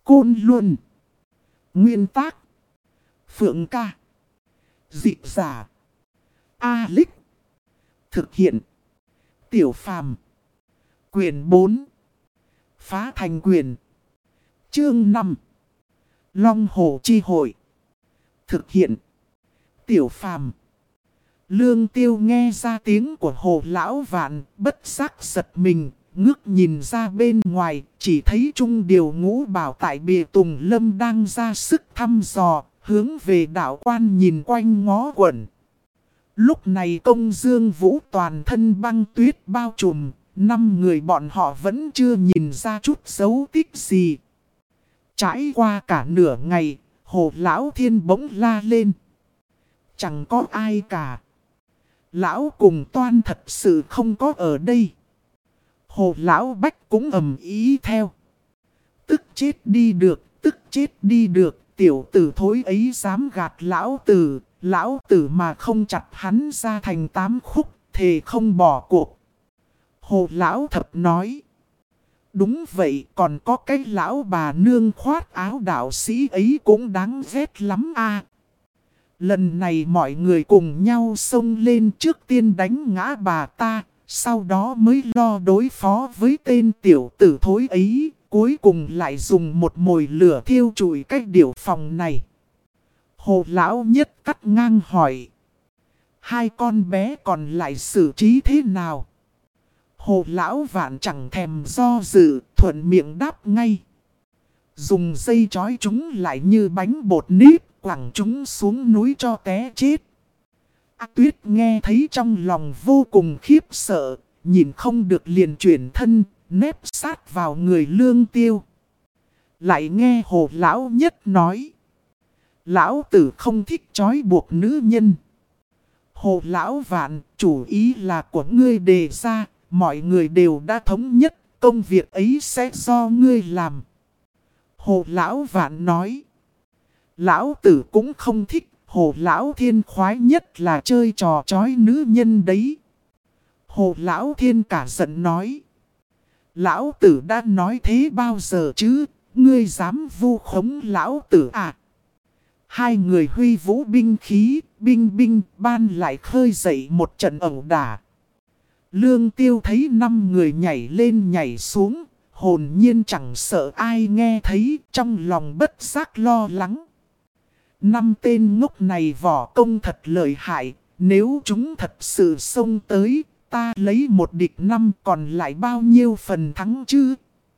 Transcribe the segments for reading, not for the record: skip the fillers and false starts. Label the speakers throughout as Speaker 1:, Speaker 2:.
Speaker 1: Côn Luân. Nguyên tác: Phượng Ca. Dịch giả: A-Lích. Thực hiện: Tiểu Phàm. Quyển 4. Phá thành quyền. Chương 5. Long Hổ Chi Hội. Thực hiện: Tiểu Phàm. Lương Tiêu nghe ra tiếng của Hồ Lão Vạn, bất giác giật mình, ngước nhìn ra bên ngoài, chỉ thấy Trung Điều Ngũ Bảo tại bìa Tùng Lâm đang ra sức thăm dò, hướng về đạo quan nhìn quanh ngó quẩn. Lúc này Công Dương Vũ toàn thân băng tuyết bao trùm, 5 người bọn họ vẫn chưa nhìn ra chút dấu tích gì. Trải qua cả nửa ngày, Hồ Lão Thiên bỗng la lên: chẳng có ai cả. Lão cùng Toan thật sự không có ở đây. Hồ Lão Bách cũng ầm ý theo: tức chết đi được, tức chết đi được, tiểu tử thối ấy dám gạt lão tử mà không chặt hắn ra thành 8 khúc, thề không bỏ cuộc. Hồ Lão Thập nói: đúng vậy, còn có cái lão bà nương khoát áo đạo sĩ ấy cũng đáng ghét lắm a. Lần này mọi người cùng nhau xông lên, trước tiên đánh ngã bà ta, sau đó mới lo đối phó với tên tiểu tử thối ấy, cuối cùng lại dùng một mồi lửa thiêu trụi cái điểu phòng này. Hồ Lão Nhất cắt ngang hỏi: hai con bé còn lại xử trí thế nào? Hồ Lão Vạn chẳng thèm do dự, thuận miệng đáp ngay: dùng dây trói chúng lại như bánh bột nếp, quẳng chúng xuống núi cho té chết. Tuyết nghe thấy trong lòng vô cùng khiếp sợ, nhìn không được liền chuyển thân, nép sát vào người Lương Tiêu. Lại nghe Hồ Lão Nhất nói: lão tử không thích trói buộc nữ nhân. Hồ Lão Vạn, chủ ý là của ngươi đề ra, mọi người đều đã thống nhất, công việc ấy sẽ do ngươi làm. Hồ Lão Vạn nói: lão tử cũng không thích, Hồ Lão Thiên khoái nhất là chơi trò trói nữ nhân đấy. Hồ Lão Thiên cả giận nói: lão tử đã nói thế bao giờ chứ, ngươi dám vu khống lão tử à? Hai người huy vũ binh khí, binh ban lại khơi dậy một trận ẩu đả. Lương Tiêu thấy 5 người nhảy lên nhảy xuống, hồn nhiên chẳng sợ ai nghe thấy, trong lòng bất giác lo lắng. 5 tên ngốc này võ công thật lợi hại, nếu chúng thật sự xông tới, ta lấy 1 địch 5 còn lại bao nhiêu phần thắng chứ?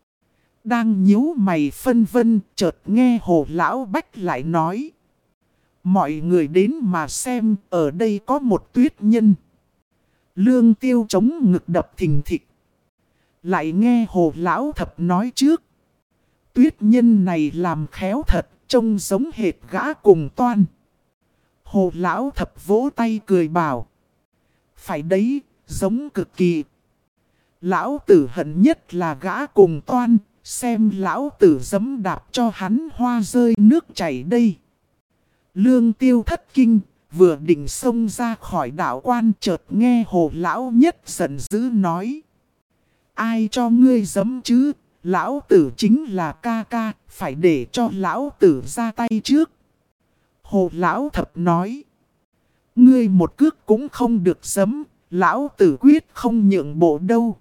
Speaker 1: Đang nhíu mày phân vân, chợt nghe Hồ Lão Bách lại nói: mọi người đến mà xem, ở đây có một tuyết nhân. Lương Tiêu chống ngực đập thình thịch. Lại nghe Hồ Lão Thập nói trước: tuyết nhân này làm khéo thật, trông giống hệt gã cùng Toan. Hồ Lão Thập vỗ tay cười bảo: phải đấy, giống cực kỳ. Lão tử hận nhất là gã cùng Toan, xem lão tử giẫm đạp cho hắn hoa rơi nước chảy đây. Lương Tiêu thất kinh, vừa định xông ra khỏi đạo quan, chợt nghe Hồ Lão Nhất giận dữ nói: ai cho ngươi giẫm chứ? Lão tử chính là ca ca, phải để cho lão tử ra tay trước. Hồ Lão Thập nói: ngươi một cước cũng không được giẫm, lão tử quyết không nhượng bộ đâu.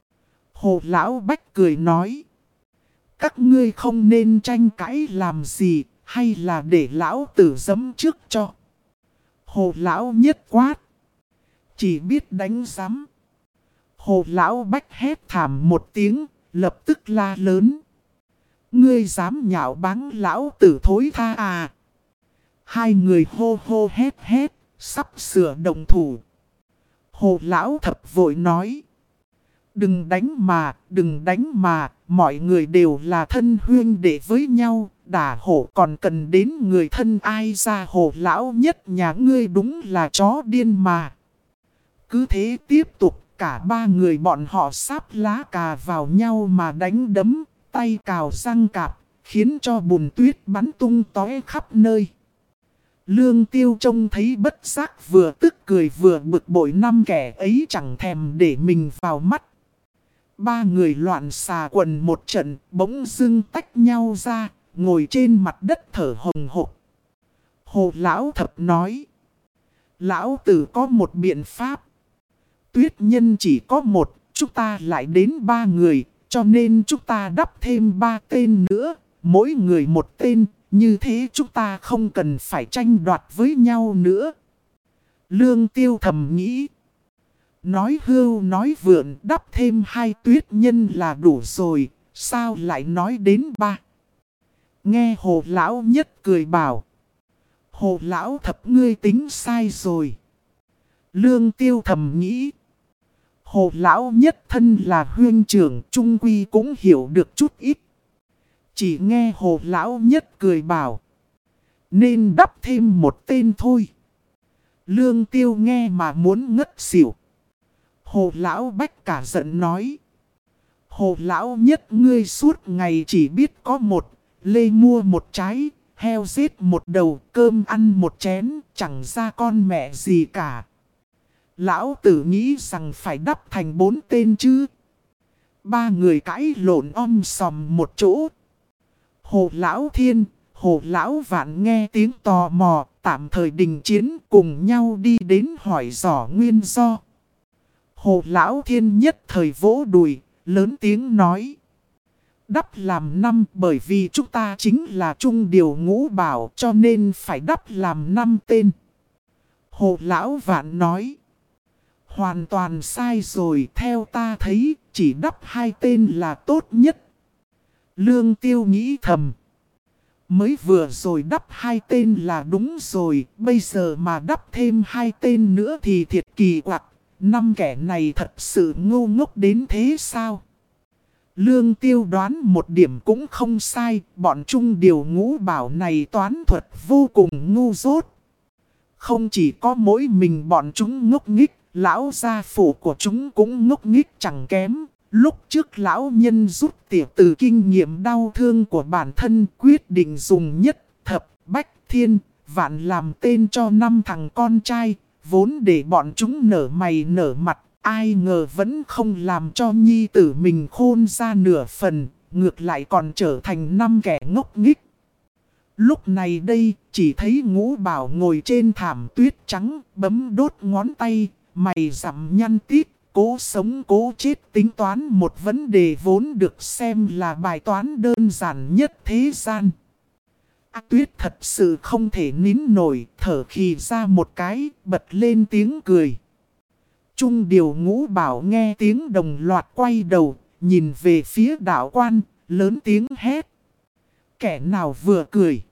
Speaker 1: Hồ Lão Bách cười nói: các ngươi không nên tranh cãi làm gì, hay là để lão tử giẫm trước cho. Hồ Lão Nhất quát: chỉ biết đánh giám. Hồ Lão Bách hét thảm một tiếng, lập tức la lớn: ngươi dám nhạo báng lão tử thối tha à? Hai người hô hô hét, sắp sửa động thủ. Hồ Lão Thập vội nói: đừng đánh mà, mọi người đều là thân huynh đệ với nhau, đả hổ còn cần đến người thân ai ra? Hồ Lão Nhất nhà ngươi đúng là chó điên mà. Cứ thế tiếp tục, cả 3 người bọn họ sáp lá cà vào nhau mà đánh đấm, tay cào răng cạp, khiến cho bùn tuyết bắn tung tóe khắp nơi. Lương Tiêu trông thấy bất giác vừa tức cười vừa bực bội, 5 kẻ ấy chẳng thèm để mình vào mắt. 3 người loạn xà quần một trận, bỗng dưng tách nhau ra, ngồi trên mặt đất thở hồng hộc. Hồ Lão Thập nói. Lão Tử có một biện pháp. Tuyết nhân chỉ có một, chúng ta lại đến 3 người, cho nên chúng ta đắp thêm 3 tên nữa, mỗi người một tên, như thế chúng ta không cần phải tranh đoạt với nhau nữa. Lương Tiêu thầm nghĩ. Nói hưu nói vượn, đắp thêm 2 tuyết nhân là đủ rồi, sao lại nói đến 3? Nghe Hồ Lão Nhất cười bảo. Hồ Lão Thập ngươi tính sai rồi. Lương Tiêu thầm nghĩ. Hồ Lão Nhất thân là huynh trưởng, trung quy cũng hiểu được chút ít. Chỉ nghe Hồ Lão Nhất cười bảo. Nên đắp thêm một tên thôi. Lương Tiêu nghe mà muốn ngất xỉu. Hồ Lão Bách cả giận nói. Hồ Lão Nhất ngươi suốt ngày chỉ biết có một, lê mua một trái, heo giết một đầu, cơm ăn một chén, chẳng ra con mẹ gì cả. Lão Tử nghĩ rằng phải đắp thành 4 tên chứ. 3 người cãi lộn sòm một chỗ. Hồ Lão Thiên, Hồ Lão Vạn nghe tiếng tò mò, tạm thời đình chiến cùng nhau đi đến hỏi dò nguyên do. Hồ Lão Thiên nhất thời vỗ đùi, lớn tiếng nói. Đắp làm 5 bởi vì chúng ta chính là trung điều ngũ bảo cho nên phải đắp làm 5 tên. Hồ Lão Vạn nói. Hoàn toàn sai rồi, theo ta thấy chỉ đắp 2 tên là tốt nhất. Lương Tiêu nghĩ thầm. Mới vừa rồi đắp 2 tên là đúng rồi, bây giờ mà đắp thêm 2 tên nữa thì thiệt kỳ quặc. 5 kẻ này thật sự ngu ngốc đến thế sao? Lương Tiêu đoán một điểm cũng không sai, bọn trung điều ngũ bảo này toán thuật vô cùng ngu dốt. Không chỉ có mỗi mình bọn chúng ngốc nghích, lão gia phụ của chúng cũng ngốc nghích chẳng kém. Lúc trước lão nhân rút tỉa từ kinh nghiệm đau thương của bản thân quyết định dùng nhất, thập, bách, thiên, vạn làm tên cho 5 thằng con trai, vốn để bọn chúng nở mày nở mặt. Ai ngờ vẫn không làm cho nhi tử mình khôn ra nửa phần, ngược lại còn trở thành 5 kẻ ngốc nghích. Lúc này đây, chỉ thấy Ngũ Bảo ngồi trên thảm tuyết trắng, bấm đốt ngón tay, mày rậm nhăn tít, cố sống cố chết tính toán một vấn đề vốn được xem là bài toán đơn giản nhất thế gian. Tuyết thật sự không thể nín nổi, thở khì ra một cái, bật lên tiếng cười. Trung điều Ngũ Bảo nghe tiếng đồng loạt quay đầu, nhìn về phía đạo quan, lớn tiếng hét. Kẻ nào vừa cười?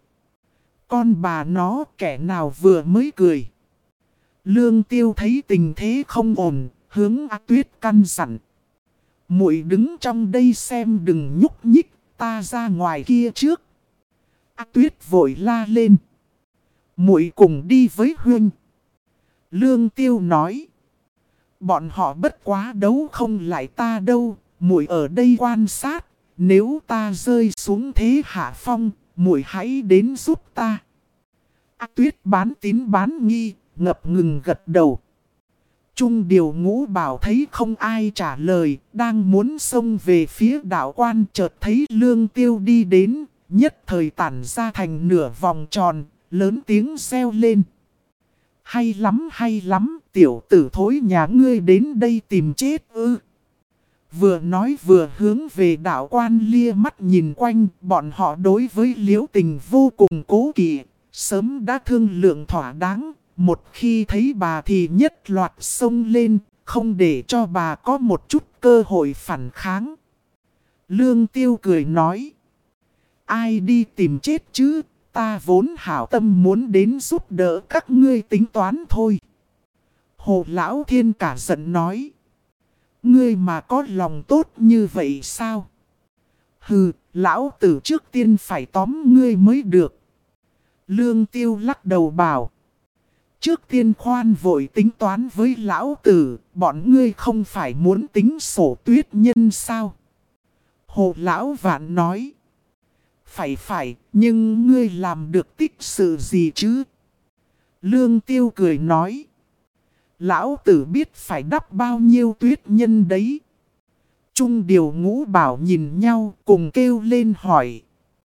Speaker 1: Con bà nó kẻ nào vừa mới cười? Lương Tiêu thấy tình thế không ổn, hướng A Tuyết căn dặn. Muội đứng trong đây xem đừng nhúc nhích, ta ra ngoài kia trước. A Tuyết vội la lên. Muội cùng đi với huynh. Lương Tiêu nói. Bọn họ bất quá đấu không lại ta đâu, muội ở đây quan sát, nếu ta rơi xuống thế hạ phong, muội hãy đến giúp ta. A Tuyết bán tín bán nghi, ngập ngừng gật đầu. Trung điều Ngũ Bảo thấy không ai trả lời, đang muốn xông về phía đạo quan chợt thấy Lương Tiêu đi đến, nhất thời tản ra thành nửa vòng tròn, lớn tiếng reo lên. Hay lắm, tiểu tử thối nhà ngươi đến đây tìm chết ư. Vừa nói vừa hướng về đạo quan lia mắt nhìn quanh, bọn họ đối với Liễu Tình vô cùng cố kỵ, sớm đã thương lượng thỏa đáng, một khi thấy bà thì nhất loạt xông lên, không để cho bà có một chút cơ hội phản kháng. Lương Tiêu cười nói, ai đi tìm chết chứ? Ta vốn hảo tâm muốn đến giúp đỡ các ngươi tính toán thôi. Hồ Lão Thiên cả giận nói. Ngươi mà có lòng tốt như vậy sao? Hừ, lão tử trước tiên phải tóm ngươi mới được. Lương Tiêu lắc đầu bảo. Trước tiên khoan vội tính toán với lão tử, bọn ngươi không phải muốn tính sổ Tuyết nhân sao? Hồ Lão Vạn nói. Phải, nhưng ngươi làm được tích sự gì chứ? Lương Tiêu cười nói. Lão tử biết phải đắp bao nhiêu tuyết nhân đấy. Trung điều Ngũ Bảo nhìn nhau cùng kêu lên hỏi.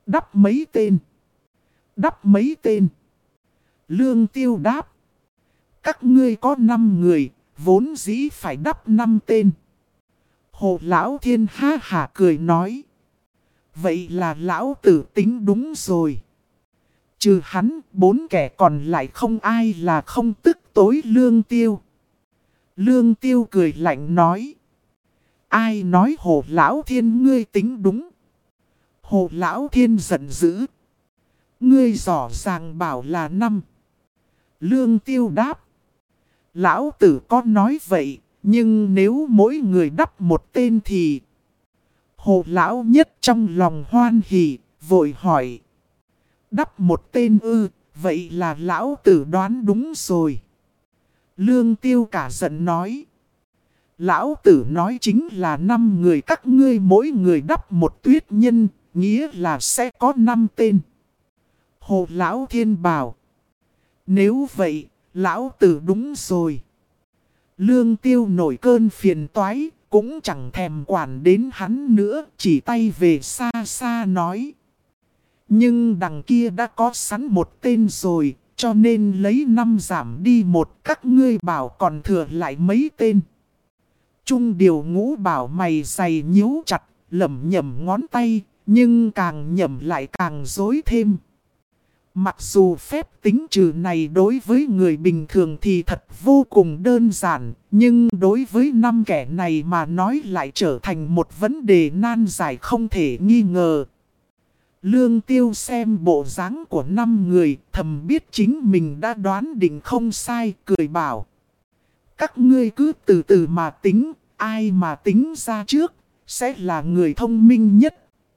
Speaker 1: Đắp mấy tên? Đắp mấy tên? Lương Tiêu đáp. Các ngươi có 5 người, vốn dĩ phải đắp 5 tên. Hồ Lão Thiên ha hả cười nói. Vậy là lão tử tính đúng rồi. Trừ hắn, 4 kẻ còn lại không ai là không tức tối Lương Tiêu. Lương Tiêu cười lạnh nói. Ai nói Hồ Lão Thiên ngươi tính đúng? Hồ Lão Thiên giận dữ. Ngươi rõ ràng bảo là 5. Lương Tiêu đáp. Lão tử có nói vậy, nhưng nếu mỗi người đắp một tên thì... Hồ Lão nhất trong lòng hoan hỉ, vội hỏi. Đắp một tên ư, vậy là lão tử đoán đúng rồi. Lương Tiêu cả giận nói. Lão tử nói chính là 5 người, các ngươi mỗi người đắp một tuyết nhân, nghĩa là sẽ có 5 tên. Hồ Lão Thiên bảo. Nếu vậy, lão tử đúng rồi. Lương Tiêu nổi cơn phiền toái, cũng chẳng thèm quản đến hắn nữa, chỉ tay về xa xa nói. Nhưng đằng kia đã có sẵn một tên rồi, cho nên lấy 5 giảm đi 1, các ngươi bảo còn thừa lại mấy tên. Trung Điều Ngũ bảo mày dày nhíu chặt, lẩm nhẩm ngón tay, nhưng càng nhẩm lại càng rối thêm. Mặc dù phép tính trừ này đối với người bình thường thì thật vô cùng đơn giản, nhưng đối với 5 kẻ này mà nói lại trở thành một vấn đề nan giải không thể nghi ngờ. Lương Tiêu xem bộ dáng của 5 người, thầm biết chính mình đã đoán định không sai, cười bảo. Các ngươi cứ từ từ mà tính, ai mà tính ra trước, sẽ là người thông minh nhất.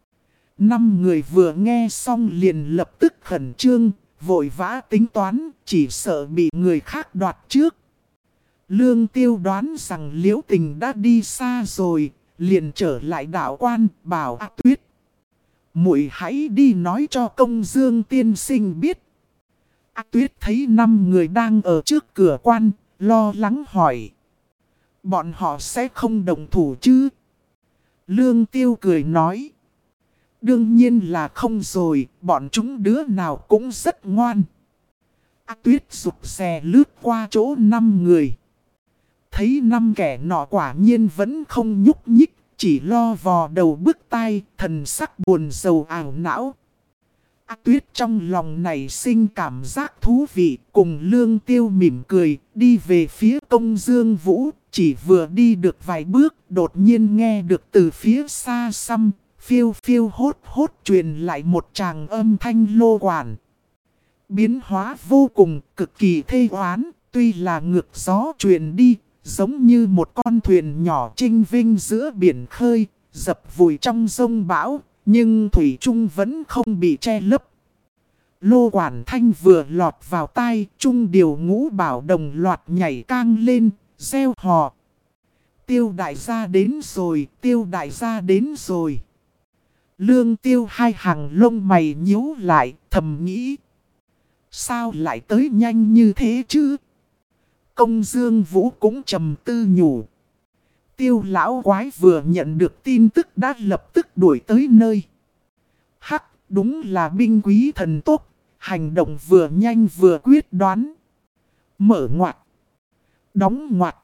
Speaker 1: 5 người vừa nghe xong liền lập tức khẩn trương, vội vã tính toán, chỉ sợ bị người khác đoạt trước. Lương Tiêu đoán rằng Liễu Tình đã đi xa rồi, liền trở lại đạo quan, bảo A Tuyết. Muội hãy đi nói cho Công Dương tiên sinh biết. A Tuyết thấy 5 người đang ở trước cửa quan, lo lắng hỏi. Bọn họ sẽ không đồng thủ chứ? Lương Tiêu cười nói. Đương nhiên là không rồi, bọn chúng đứa nào cũng rất ngoan. A Tuyết rụt rè lướt qua chỗ 5 người. Thấy 5 kẻ nọ quả nhiên vẫn không nhúc nhích, chỉ lo vò đầu bứt tai, thần sắc buồn rầu ảo não. A Tuyết trong lòng này sinh cảm giác thú vị, cùng Lương Tiêu mỉm cười, đi về phía Công Dương Vũ, chỉ vừa đi được vài bước, đột nhiên nghe được từ phía xa xăm. Phiêu phiêu hốt hốt truyền lại một tràng âm thanh lô quản. Biến hóa vô cùng, cực kỳ thê oán, tuy là ngược gió truyền đi, giống như một con thuyền nhỏ trinh vinh giữa biển khơi, dập vùi trong giông bão, nhưng thủy chung vẫn không bị che lấp. Lô quản thanh vừa lọt vào tai, Trung Điều Ngũ bảo đồng loạt nhảy cang lên, reo hò. Tiêu đại gia đến rồi, tiêu đại gia đến rồi. Lương Tiêu hai hàng lông mày nhíu lại, thầm nghĩ. Sao lại tới nhanh như thế chứ? Công Dương Vũ cũng trầm tư nhủ. Tiêu lão quái vừa nhận được tin tức đã lập tức đuổi tới nơi. Hắc, đúng là binh quý thần tốc, hành động vừa nhanh vừa quyết đoán. Mở ngoặt. Đóng ngoặt.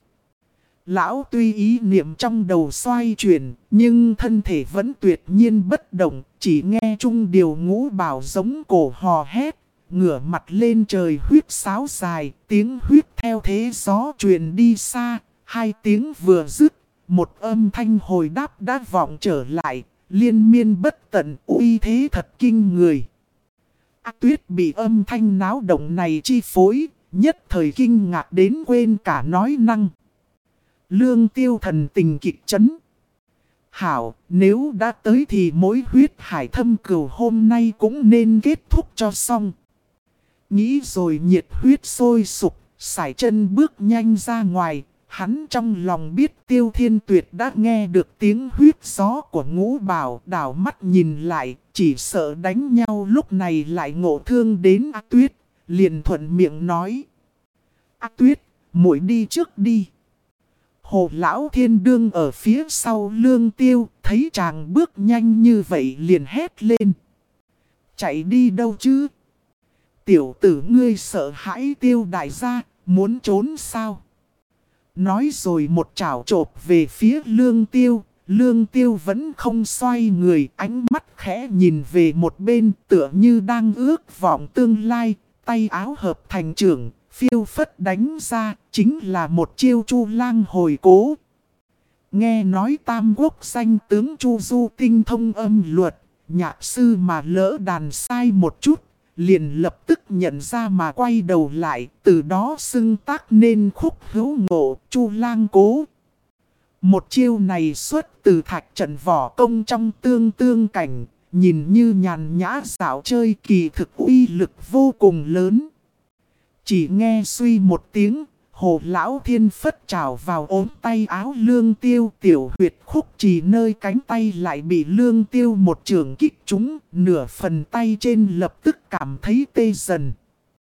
Speaker 1: Lão tuy ý niệm trong đầu xoay chuyển, nhưng thân thể vẫn tuyệt nhiên bất động, chỉ nghe Trung Điều Ngũ bảo giống cổ hò hét, ngửa mặt lên trời huyết sáo dài, tiếng huyết theo thế gió truyền đi xa, 2 tiếng vừa dứt, một âm thanh hồi đáp đã vọng trở lại, liên miên bất tận, uy thế thật kinh người. A Tuyết bị âm thanh náo động này chi phối, nhất thời kinh ngạc đến quên cả nói năng. Lương Tiêu thần tình kịch chấn. Hảo, nếu đã tới thì mối huyết hải thâm cửu hôm nay cũng nên kết thúc cho xong. Nghĩ rồi nhiệt huyết sôi sục, sải chân bước nhanh ra ngoài. Hắn trong lòng biết Tiêu Thiên Tuyệt đã nghe được tiếng huyết gió của Ngũ Bảo, đảo mắt nhìn lại, chỉ sợ đánh nhau lúc này lại ngộ thương đến A Tuyết, liền thuận miệng nói. A Tuyết, muội đi trước đi. Hồ Lão Thiên đương ở phía sau Lương Tiêu, thấy chàng bước nhanh như vậy liền hét lên. Chạy đi đâu chứ? Tiểu tử ngươi sợ hãi Tiêu đại gia, muốn trốn sao? Nói rồi một chảo chộp về phía Lương Tiêu. Lương Tiêu vẫn không xoay người, ánh mắt khẽ nhìn về một bên tựa như đang ước vọng tương lai. Tay áo hợp thành trưởng, phiêu phất đánh ra, chính là một chiêu Chu Lang hồi cố. Nghe nói Tam Quốc danh tướng Chu Du tinh thông âm luật, nhạc sư mà lỡ đàn sai một chút, liền lập tức nhận ra mà quay đầu lại, từ đó xưng tác nên khúc hữu ngộ Chu Lang cố. Một chiêu này xuất từ thạch trận võ công trong tương tương cảnh, nhìn như nhàn nhã dạo chơi kỳ thực uy lực vô cùng lớn. Chỉ nghe suy một tiếng, Hồ Lão Thiên phất trào vào ốm tay áo Lương Tiêu, tiểu huyệt khúc chỉ nơi cánh tay lại bị Lương Tiêu một trường kích trúng, nửa phần tay trên lập tức cảm thấy tê dần.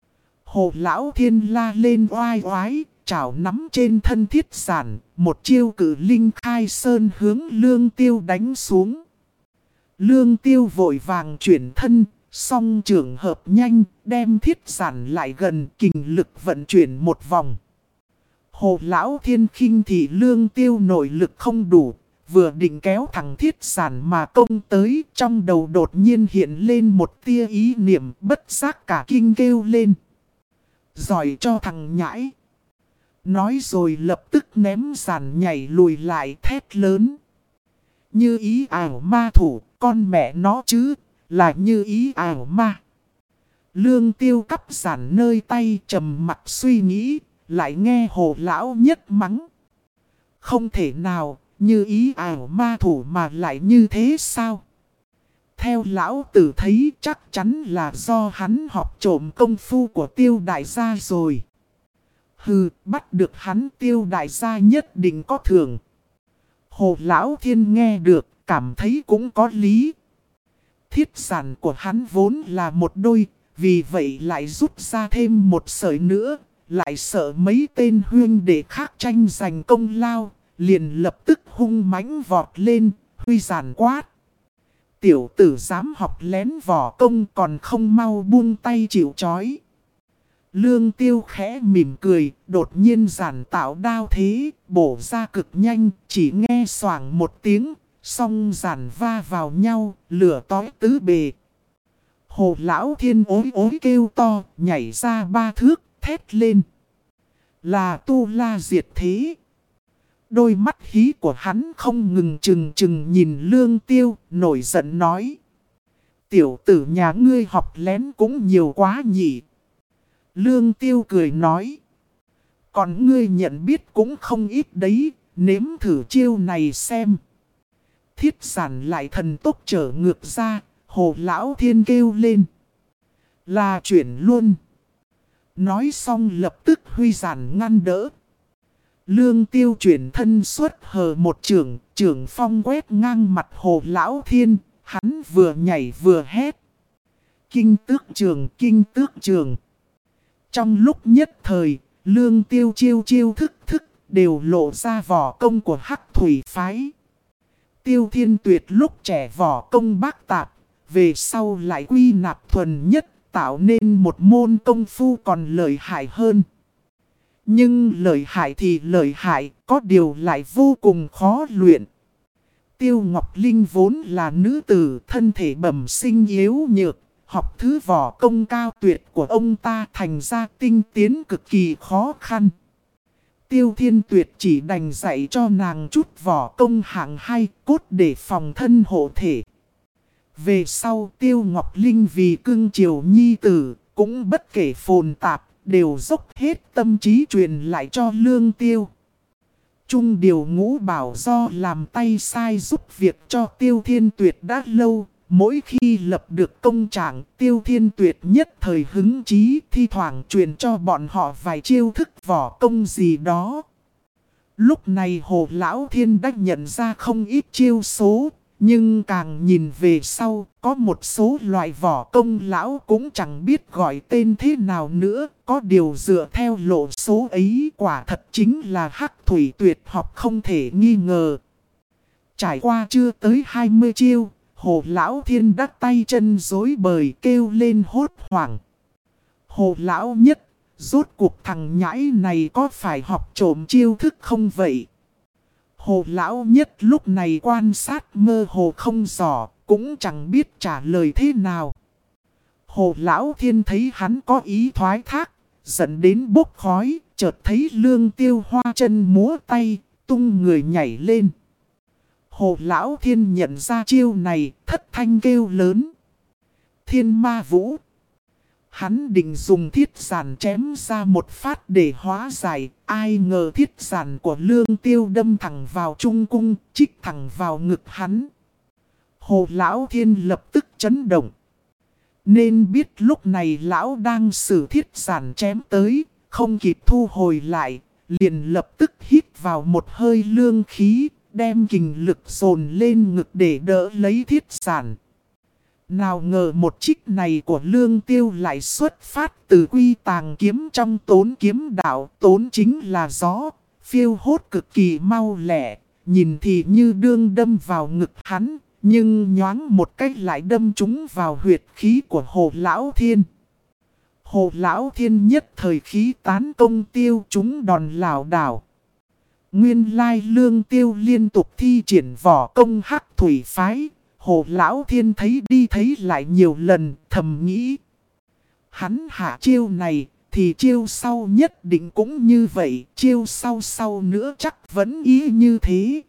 Speaker 1: Hồ Lão Thiên la lên oai oái, trảo nắm trên thân thiết giản, một chiêu cử linh khai sơn hướng Lương Tiêu đánh xuống. Lương Tiêu vội vàng chuyển thân, song trường hợp nhanh, đem thiết giản lại gần, kình lực vận chuyển một vòng. Hồ Lão Thiên khinh thị Lương Tiêu nội lực không đủ, vừa định kéo thằng thiết giản mà công tới, trong đầu đột nhiên hiện lên một tia ý niệm, bất giác cả kinh kêu lên. Giỏi cho thằng nhãi. Nói rồi lập tức ném giản nhảy lùi lại thét lớn. Như ý ảo ma thủ, con mẹ nó chứ, là như ý ảo ma. Lương Tiêu cắp giản nơi tay trầm mặc suy nghĩ, lại nghe Hồ Lão nhất mắng. Không thể nào, như ý ảo ma thủ mà lại như thế sao? Theo Lão Tử thấy chắc chắn là do hắn học trộm công phu của Tiêu đại gia rồi. Hừ, bắt được hắn Tiêu đại gia nhất định có thưởng. Hồ Lão Thiên nghe được, cảm thấy cũng có lý. Thiết giản của hắn vốn là một đôi, vì vậy lại rút ra thêm một sợi nữa, lại sợ mấy tên huynh đệ khác tranh giành công lao, liền lập tức hung mãnh vọt lên, huy giản quát. Tiểu tử dám học lén võ công còn không mau buông tay chịu trói. Lương Tiêu khẽ mỉm cười, đột nhiên giản tạo đao thế, bổ ra cực nhanh, chỉ nghe xoảng một tiếng, song giản va vào nhau, lửa tói tứ bề. Hồ Lão Thiên ối ối kêu to, nhảy ra 3 thước, thét lên. Là Tu La diệt thế. Đôi mắt hí của hắn không ngừng chừng nhìn Lương Tiêu, nổi giận nói. Tiểu tử nhà ngươi học lén cũng nhiều quá nhỉ. Lương Tiêu cười nói. Còn ngươi nhận biết cũng không ít đấy, nếm thử chiêu này xem. Thiết giản lại thần tốc trở ngược ra, Hồ Lão Thiên kêu lên. Là chuyển luôn. Nói xong lập tức huy giản ngăn đỡ. Lương Tiêu chuyển thân xuất hờ một trưởng phong quét ngang mặt Hồ Lão Thiên, hắn vừa nhảy vừa hét. Kinh tước trường. Trong lúc nhất thời, Lương Tiêu chiêu thức đều lộ ra võ công của Hắc Thủy phái. Tiêu Thiên Tuyệt lúc trẻ võ công bác tạp, về sau lại quy nạp thuần nhất, tạo nên một môn công phu còn lợi hại hơn. Nhưng lợi hại thì lợi hại, có điều lại vô cùng khó luyện. Tiêu Ngọc Linh vốn là nữ tử, thân thể bẩm sinh yếu nhược, học thứ võ công cao tuyệt của ông ta thành ra tinh tiến cực kỳ khó khăn. Tiêu Thiên Tuyệt chỉ đành dạy cho nàng chút võ công hạng hay cốt để phòng thân hộ thể. Về sau Tiêu Ngọc Linh vì cưng chiều nhi tử, cũng bất kể phồn tạp, đều dốc hết tâm trí truyền lại cho Lương Tiêu. Trung điều Ngũ Bảo do làm tay sai giúp việc cho Tiêu Thiên Tuyệt đã lâu. Mỗi khi lập được công trạng, Tiêu Thiên Tuyệt nhất thời hứng chí, thi thoảng truyền cho bọn họ vài chiêu thức võ công gì đó. Lúc này Hồ Lão Thiên đã nhận ra không ít chiêu số, nhưng càng nhìn về sau, có một số loại võ công lão cũng chẳng biết gọi tên thế nào nữa, có điều dựa theo lộ số ấy quả thật chính là Hắc Thủy tuyệt học không thể nghi ngờ. Trải qua chưa tới 20 chiêu, Hồ Lão Thiên đã tay chân rối bời kêu lên hốt hoảng. Hồ Lão Nhất, rốt cuộc thằng nhãi này có phải học trộm chiêu thức không vậy? Hồ Lão Nhất lúc này quan sát mơ hồ không rõ, cũng chẳng biết trả lời thế nào. Hồ Lão Thiên thấy hắn có ý thoái thác, dẫn đến bốc khói, chợt thấy Lương Tiêu hoa chân múa tay, tung người nhảy lên. Hồ Lão Thiên nhận ra chiêu này, thất thanh kêu lớn. Thiên Ma Vũ! Hắn định dùng thiết giản chém ra một phát để hóa giải, ai ngờ thiết giản của Lương Tiêu đâm thẳng vào trung cung, chích thẳng vào ngực hắn. Hồ Lão Thiên lập tức chấn động. Nên biết lúc này lão đang sử thiết giản chém tới, không kịp thu hồi lại, liền lập tức hít vào một hơi lương khí, đem kình lực dồn lên ngực để đỡ lấy thiết giản. Nào ngờ một trích này của Lương Tiêu lại xuất phát từ quy tàng kiếm trong tốn kiếm đạo, tốn chính là gió, phiêu hốt cực kỳ mau lẹ, nhìn thì như đương đâm vào ngực hắn. Nhưng nhoáng một cách lại đâm trúng vào huyệt khí của Hồ Lão Thiên. Hồ Lão Thiên nhất thời khí tán công tiêu trúng đòn lảo đảo. Nguyên lai Lương Tiêu liên tục thi triển võ công hắc thủy phái. Hồ Lão Thiên thấy đi thấy lại nhiều lần, thầm nghĩ. Hắn hạ chiêu này thì chiêu sau nhất định cũng như vậy, chiêu sau nữa chắc vẫn ý như thế.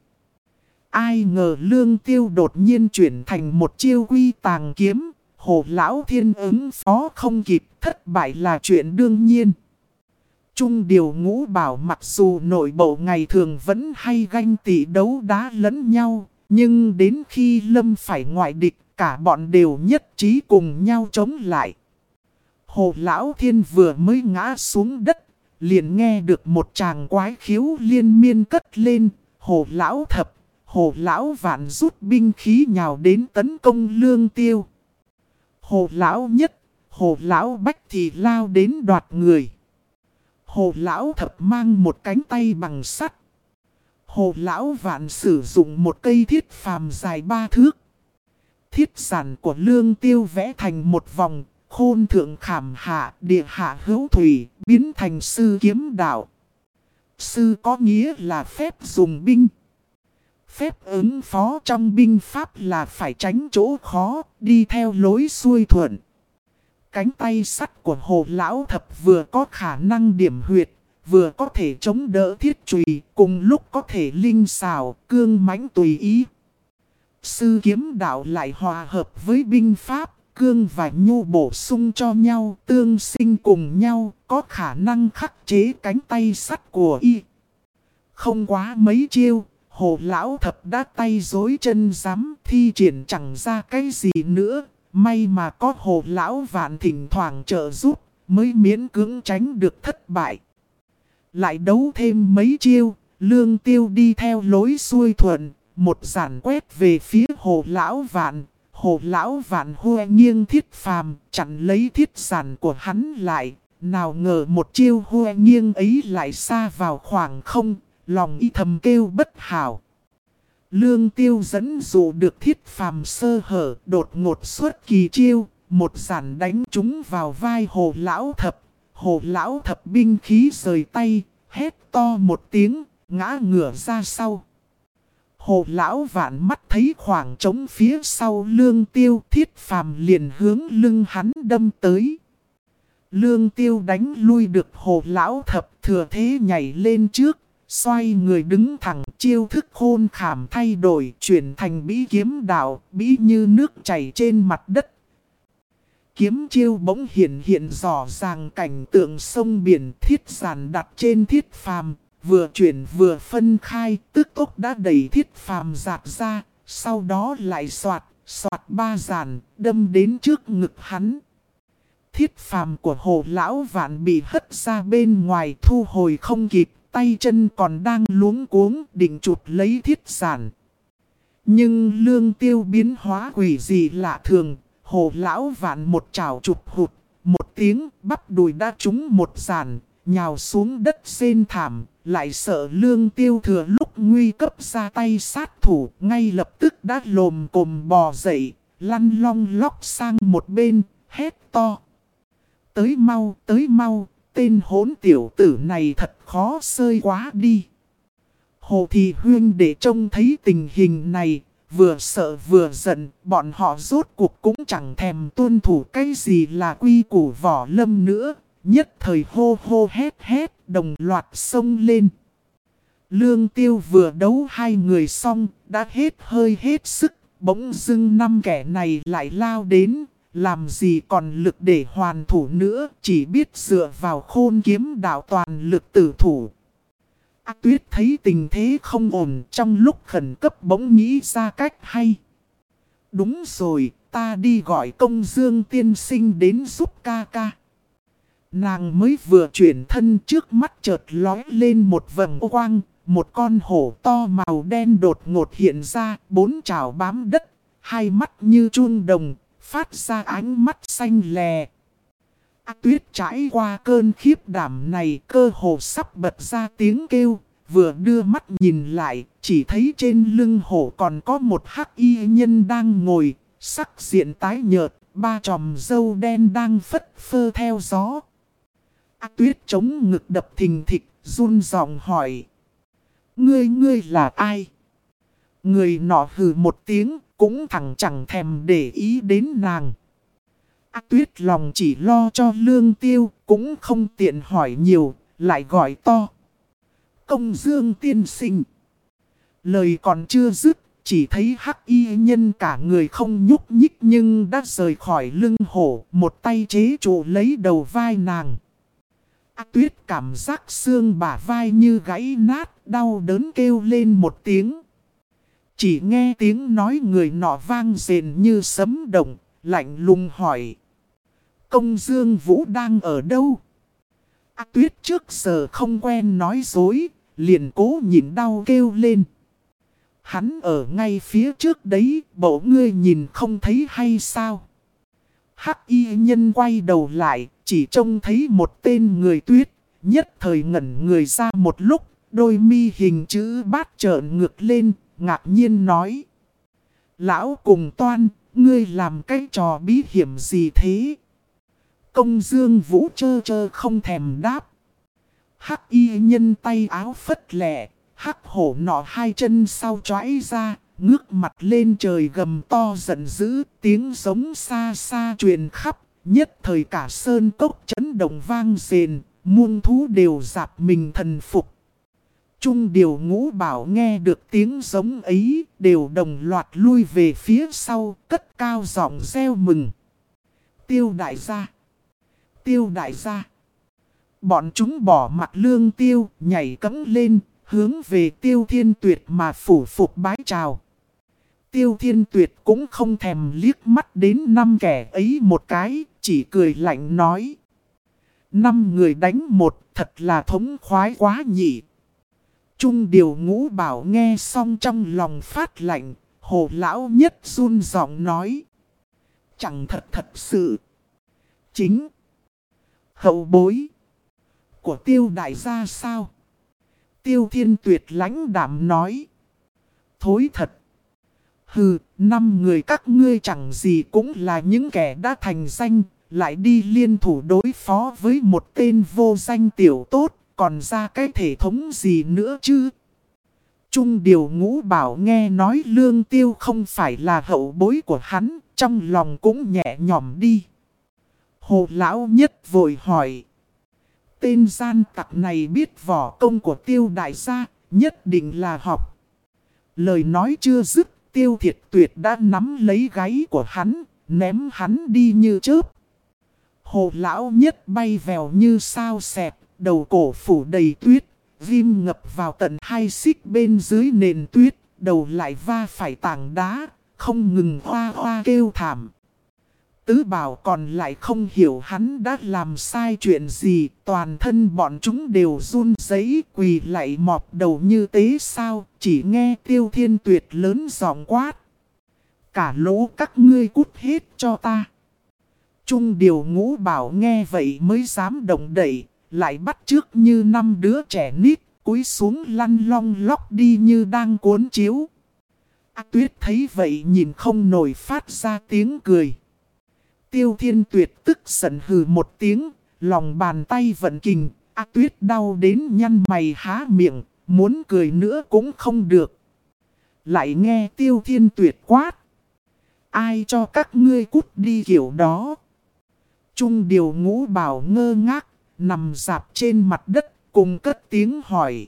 Speaker 1: Ai ngờ Lương Tiêu đột nhiên chuyển thành một chiêu quy tàng kiếm, Hồ Lão Thiên ứng phó không kịp, thất bại là chuyện đương nhiên. Trung điều ngũ bảo mặc dù nội bộ ngày thường vẫn hay ganh tị đấu đá lẫn nhau, nhưng đến khi lâm phải ngoại địch, cả bọn đều nhất trí cùng nhau chống lại. Hồ Lão Thiên vừa mới ngã xuống đất, liền nghe được một tràng quái khiếu liên miên cất lên, Hồ Lão Thập. Hồ Lão Vạn rút binh khí nhào đến tấn công Lương Tiêu. Hồ Lão Nhất, Hồ Lão Bách thì lao đến đoạt người. Hồ Lão Thập mang một cánh tay bằng sắt. Hồ Lão Vạn sử dụng một cây thiết phàm dài 3 thước. Thiết giản của Lương Tiêu vẽ thành một vòng, khôn thượng khảm hạ, địa hạ hữu thủy, biến thành sư kiếm đạo. Sư có nghĩa là phép dùng binh. Phép ứng phó trong binh pháp là phải tránh chỗ khó, đi theo lối xuôi thuận. Cánh tay sắt của Hồ Lão Thập vừa có khả năng điểm huyệt, vừa có thể chống đỡ thiết chùy, cùng lúc có thể linh xảo, cương mãnh tùy ý. Sư kiếm đạo lại hòa hợp với binh pháp, cương và nhu bổ sung cho nhau, tương sinh cùng nhau, có khả năng khắc chế cánh tay sắt của y. Không quá mấy chiêu, Hồ Lão Thập đã tay rối chân rắm, thi triển chẳng ra cái gì nữa. May mà có Hồ Lão Vạn thỉnh thoảng trợ giúp, mới miễn cưỡng tránh được thất bại. Lại đấu thêm mấy chiêu, Lương Tiêu đi theo lối xuôi thuận, một giản quét về phía Hồ Lão Vạn. Hồ Lão Vạn hô nghiêng thiết phàm, chặn lấy thiết giản của hắn lại. Nào ngờ một chiêu hô nghiêng ấy lại xa vào khoảng không, lòng y thầm kêu bất hảo. Lương Tiêu dẫn dụ được thiết phàm sơ hở, đột ngột xuất kỳ chiêu, một giản đánh trúng vào vai Hồ Lão Thập. Hồ Lão Thập binh khí rời tay, hét to một tiếng, ngã ngửa ra sau. Hồ Lão Vạn mắt thấy khoảng trống phía sau Lương Tiêu, thiết phàm liền hướng lưng hắn đâm tới. Lương Tiêu đánh lui được Hồ Lão Thập, thừa thế nhảy lên trước. Xoay người đứng thẳng, chiêu thức khôn khảm thay đổi, chuyển thành bĩ kiếm đạo, bĩ như nước chảy trên mặt đất. Kiếm chiêu bỗng hiện rõ ràng cảnh tượng sông biển, thiết giản đặt trên thiết phàm, vừa chuyển vừa phân khai, tức tốc đã đẩy thiết phàm giạt ra, sau đó lại soạt 3 giản, đâm đến trước ngực hắn. Thiết phàm của Hồ Lão Vạn bị hất ra bên ngoài, thu hồi không kịp. Tay chân còn đang luống cuống định chụp lấy thiết giản. Nhưng Lương Tiêu biến hóa quỷ dị lạ thường. Hồ Lão Vạn một chảo chụp hụt. Một tiếng bắp đùi đã trúng một giản. Nhào xuống đất rên thảm. Lại sợ Lương Tiêu thừa lúc nguy cấp ra tay sát thủ, ngay lập tức đã lồm cồm bò dậy, lăn long lóc sang một bên, hét to. Tới mau, tên hỗn tiểu tử này thật khó xơi quá đi. Hồ Thị Huyên để trông thấy tình hình này, vừa sợ vừa giận, bọn họ rốt cuộc cũng chẳng thèm tuân thủ cái gì là quy củ võ lâm nữa, nhất thời hô hô hét, đồng loạt xông lên. Lương Tiêu vừa đấu hai người xong, đã hết hơi hết sức, bỗng dưng năm kẻ này lại lao đến, làm gì còn lực để hoàn thủ nữa, chỉ biết dựa vào khôn kiếm đạo toàn lực tử thủ. Tuyết thấy tình thế không ổn, trong lúc khẩn cấp bỗng nghĩ ra cách hay. Đúng rồi, ta đi gọi Công Dương tiên sinh đến giúp ca ca. Nàng mới vừa chuyển thân, trước mắt chợt lóe lên một vầng quang, một con hổ to màu đen đột ngột hiện ra, bốn chảo bám đất, hai mắt như chuông đồng, phát ra ánh mắt xanh lè. Tuyết trải qua cơn khiếp đảm này, cơ hồ sắp bật ra tiếng kêu, vừa đưa mắt nhìn lại, chỉ thấy trên lưng hổ còn có một hắc y nhân đang ngồi, sắc diện tái nhợt, ba chòm râu đen đang phất phơ theo gió. Tuyết chống ngực đập thình thịch, run giọng hỏi. Ngươi là ai? Người nọ hừ một tiếng, cũng chẳng thèm để ý đến nàng. Tuyết lòng chỉ lo cho Lương Tiêu, cũng không tiện hỏi nhiều, lại gọi to. Công Dương tiên sinh. Lời còn chưa dứt, chỉ thấy hắc y nhân cả người không nhúc nhích nhưng đã rời khỏi lưng hổ, một tay chế trụ lấy đầu vai nàng. Tuyết cảm giác xương bả vai như gãy nát, đau đớn kêu lên một tiếng. Chỉ nghe tiếng nói người nọ vang rền như sấm động, lạnh lùng hỏi. Công Dương Vũ đang ở đâu? Tuyết trước giờ không quen nói dối, liền cố nhịn đau kêu lên. Hắn ở ngay phía trước đấy, bộ ngươi nhìn không thấy hay sao? Hắc y nhân quay đầu lại, chỉ trông thấy một tên người Tuyết, nhất thời ngẩn người ra một lúc, đôi mi hình chữ bát trợn ngược lên, ngạc nhiên nói. Lão cùng Toan, ngươi làm cái trò bí hiểm gì thế? Công Dương Vũ chơ không thèm đáp. Hắc y nhân tay áo phất lẻ, hắc hổ nọ hai chân sau choãi ra, ngước mặt lên trời gầm to giận dữ, tiếng giống xa xa truyền khắp, nhất thời cả sơn cốc chấn động vang rền, muôn thú đều dạp mình thần phục. Trung Điều Ngũ Bảo nghe được tiếng giống ấy, đều đồng loạt lui về phía sau, cất cao giọng reo mừng. Tiêu đại gia! Tiêu đại gia! Bọn chúng bỏ mặt Lương Tiêu, nhảy cẫng lên, hướng về Tiêu Thiên Tuyệt mà phủ phục bái chào. Tiêu Thiên Tuyệt cũng không thèm liếc mắt đến năm kẻ ấy một cái, chỉ cười lạnh nói. 5 người đánh một, thật là thống khoái quá nhỉ. Trung Điều Ngũ Bảo nghe xong trong lòng phát lạnh, Hồ Lão Nhất run giọng nói. Chẳng thật sự. Chính. Hậu bối. Của Tiêu đại gia sao? Tiêu Thiên Tuyệt lãnh đạm nói. Thối thật. Hừ, 5 người các ngươi chẳng gì cũng là những kẻ đã thành danh, lại đi liên thủ đối phó với một tên vô danh tiểu tốt, còn ra cái thể thống gì nữa chứ? Trung Điều Ngũ Bảo nghe nói Lương Tiêu không phải là hậu bối của hắn, trong lòng cũng nhẹ nhõm đi. Hồ Lão Nhất vội hỏi. Tên gian tặc này biết võ công của Tiêu đại gia, nhất định là học. Lời nói chưa dứt, Tiêu Thiệt Tuyệt đã nắm lấy gáy của hắn, ném hắn đi như chớp. Hồ Lão Nhất bay vèo như sao xẹp, đầu cổ phủ đầy tuyết, ghim ngập vào tận 2 xích bên dưới nền tuyết, đầu lại va phải tảng đá, không ngừng hoa hoa kêu thảm. Tứ Bảo còn lại không hiểu hắn đã làm sai chuyện gì, toàn thân bọn chúng đều run rẩy quỳ lại mọp đầu như tế sao, chỉ nghe Tiêu Thiên Tuyệt lớn giọng quát. Cả lũ các ngươi cút hết cho ta. Trung Điều Ngũ Bảo nghe vậy mới dám động đậy, lại bắt chước như 5 đứa trẻ nít, cúi xuống lăn long lóc đi như đang cuốn chiếu. A Tuyết thấy vậy nhìn không nổi phát ra tiếng cười. Tiêu Thiên Tuyệt tức giận hừ một tiếng, lòng bàn tay vận kình, A Tuyết đau đến nhăn mày há miệng, muốn cười nữa cũng không được. Lại nghe Tiêu Thiên Tuyệt quát: ai cho các ngươi cút đi kiểu đó? Trung Điều Ngũ Bảo ngơ ngác, nằm rạp trên mặt đất, cùng cất tiếng hỏi: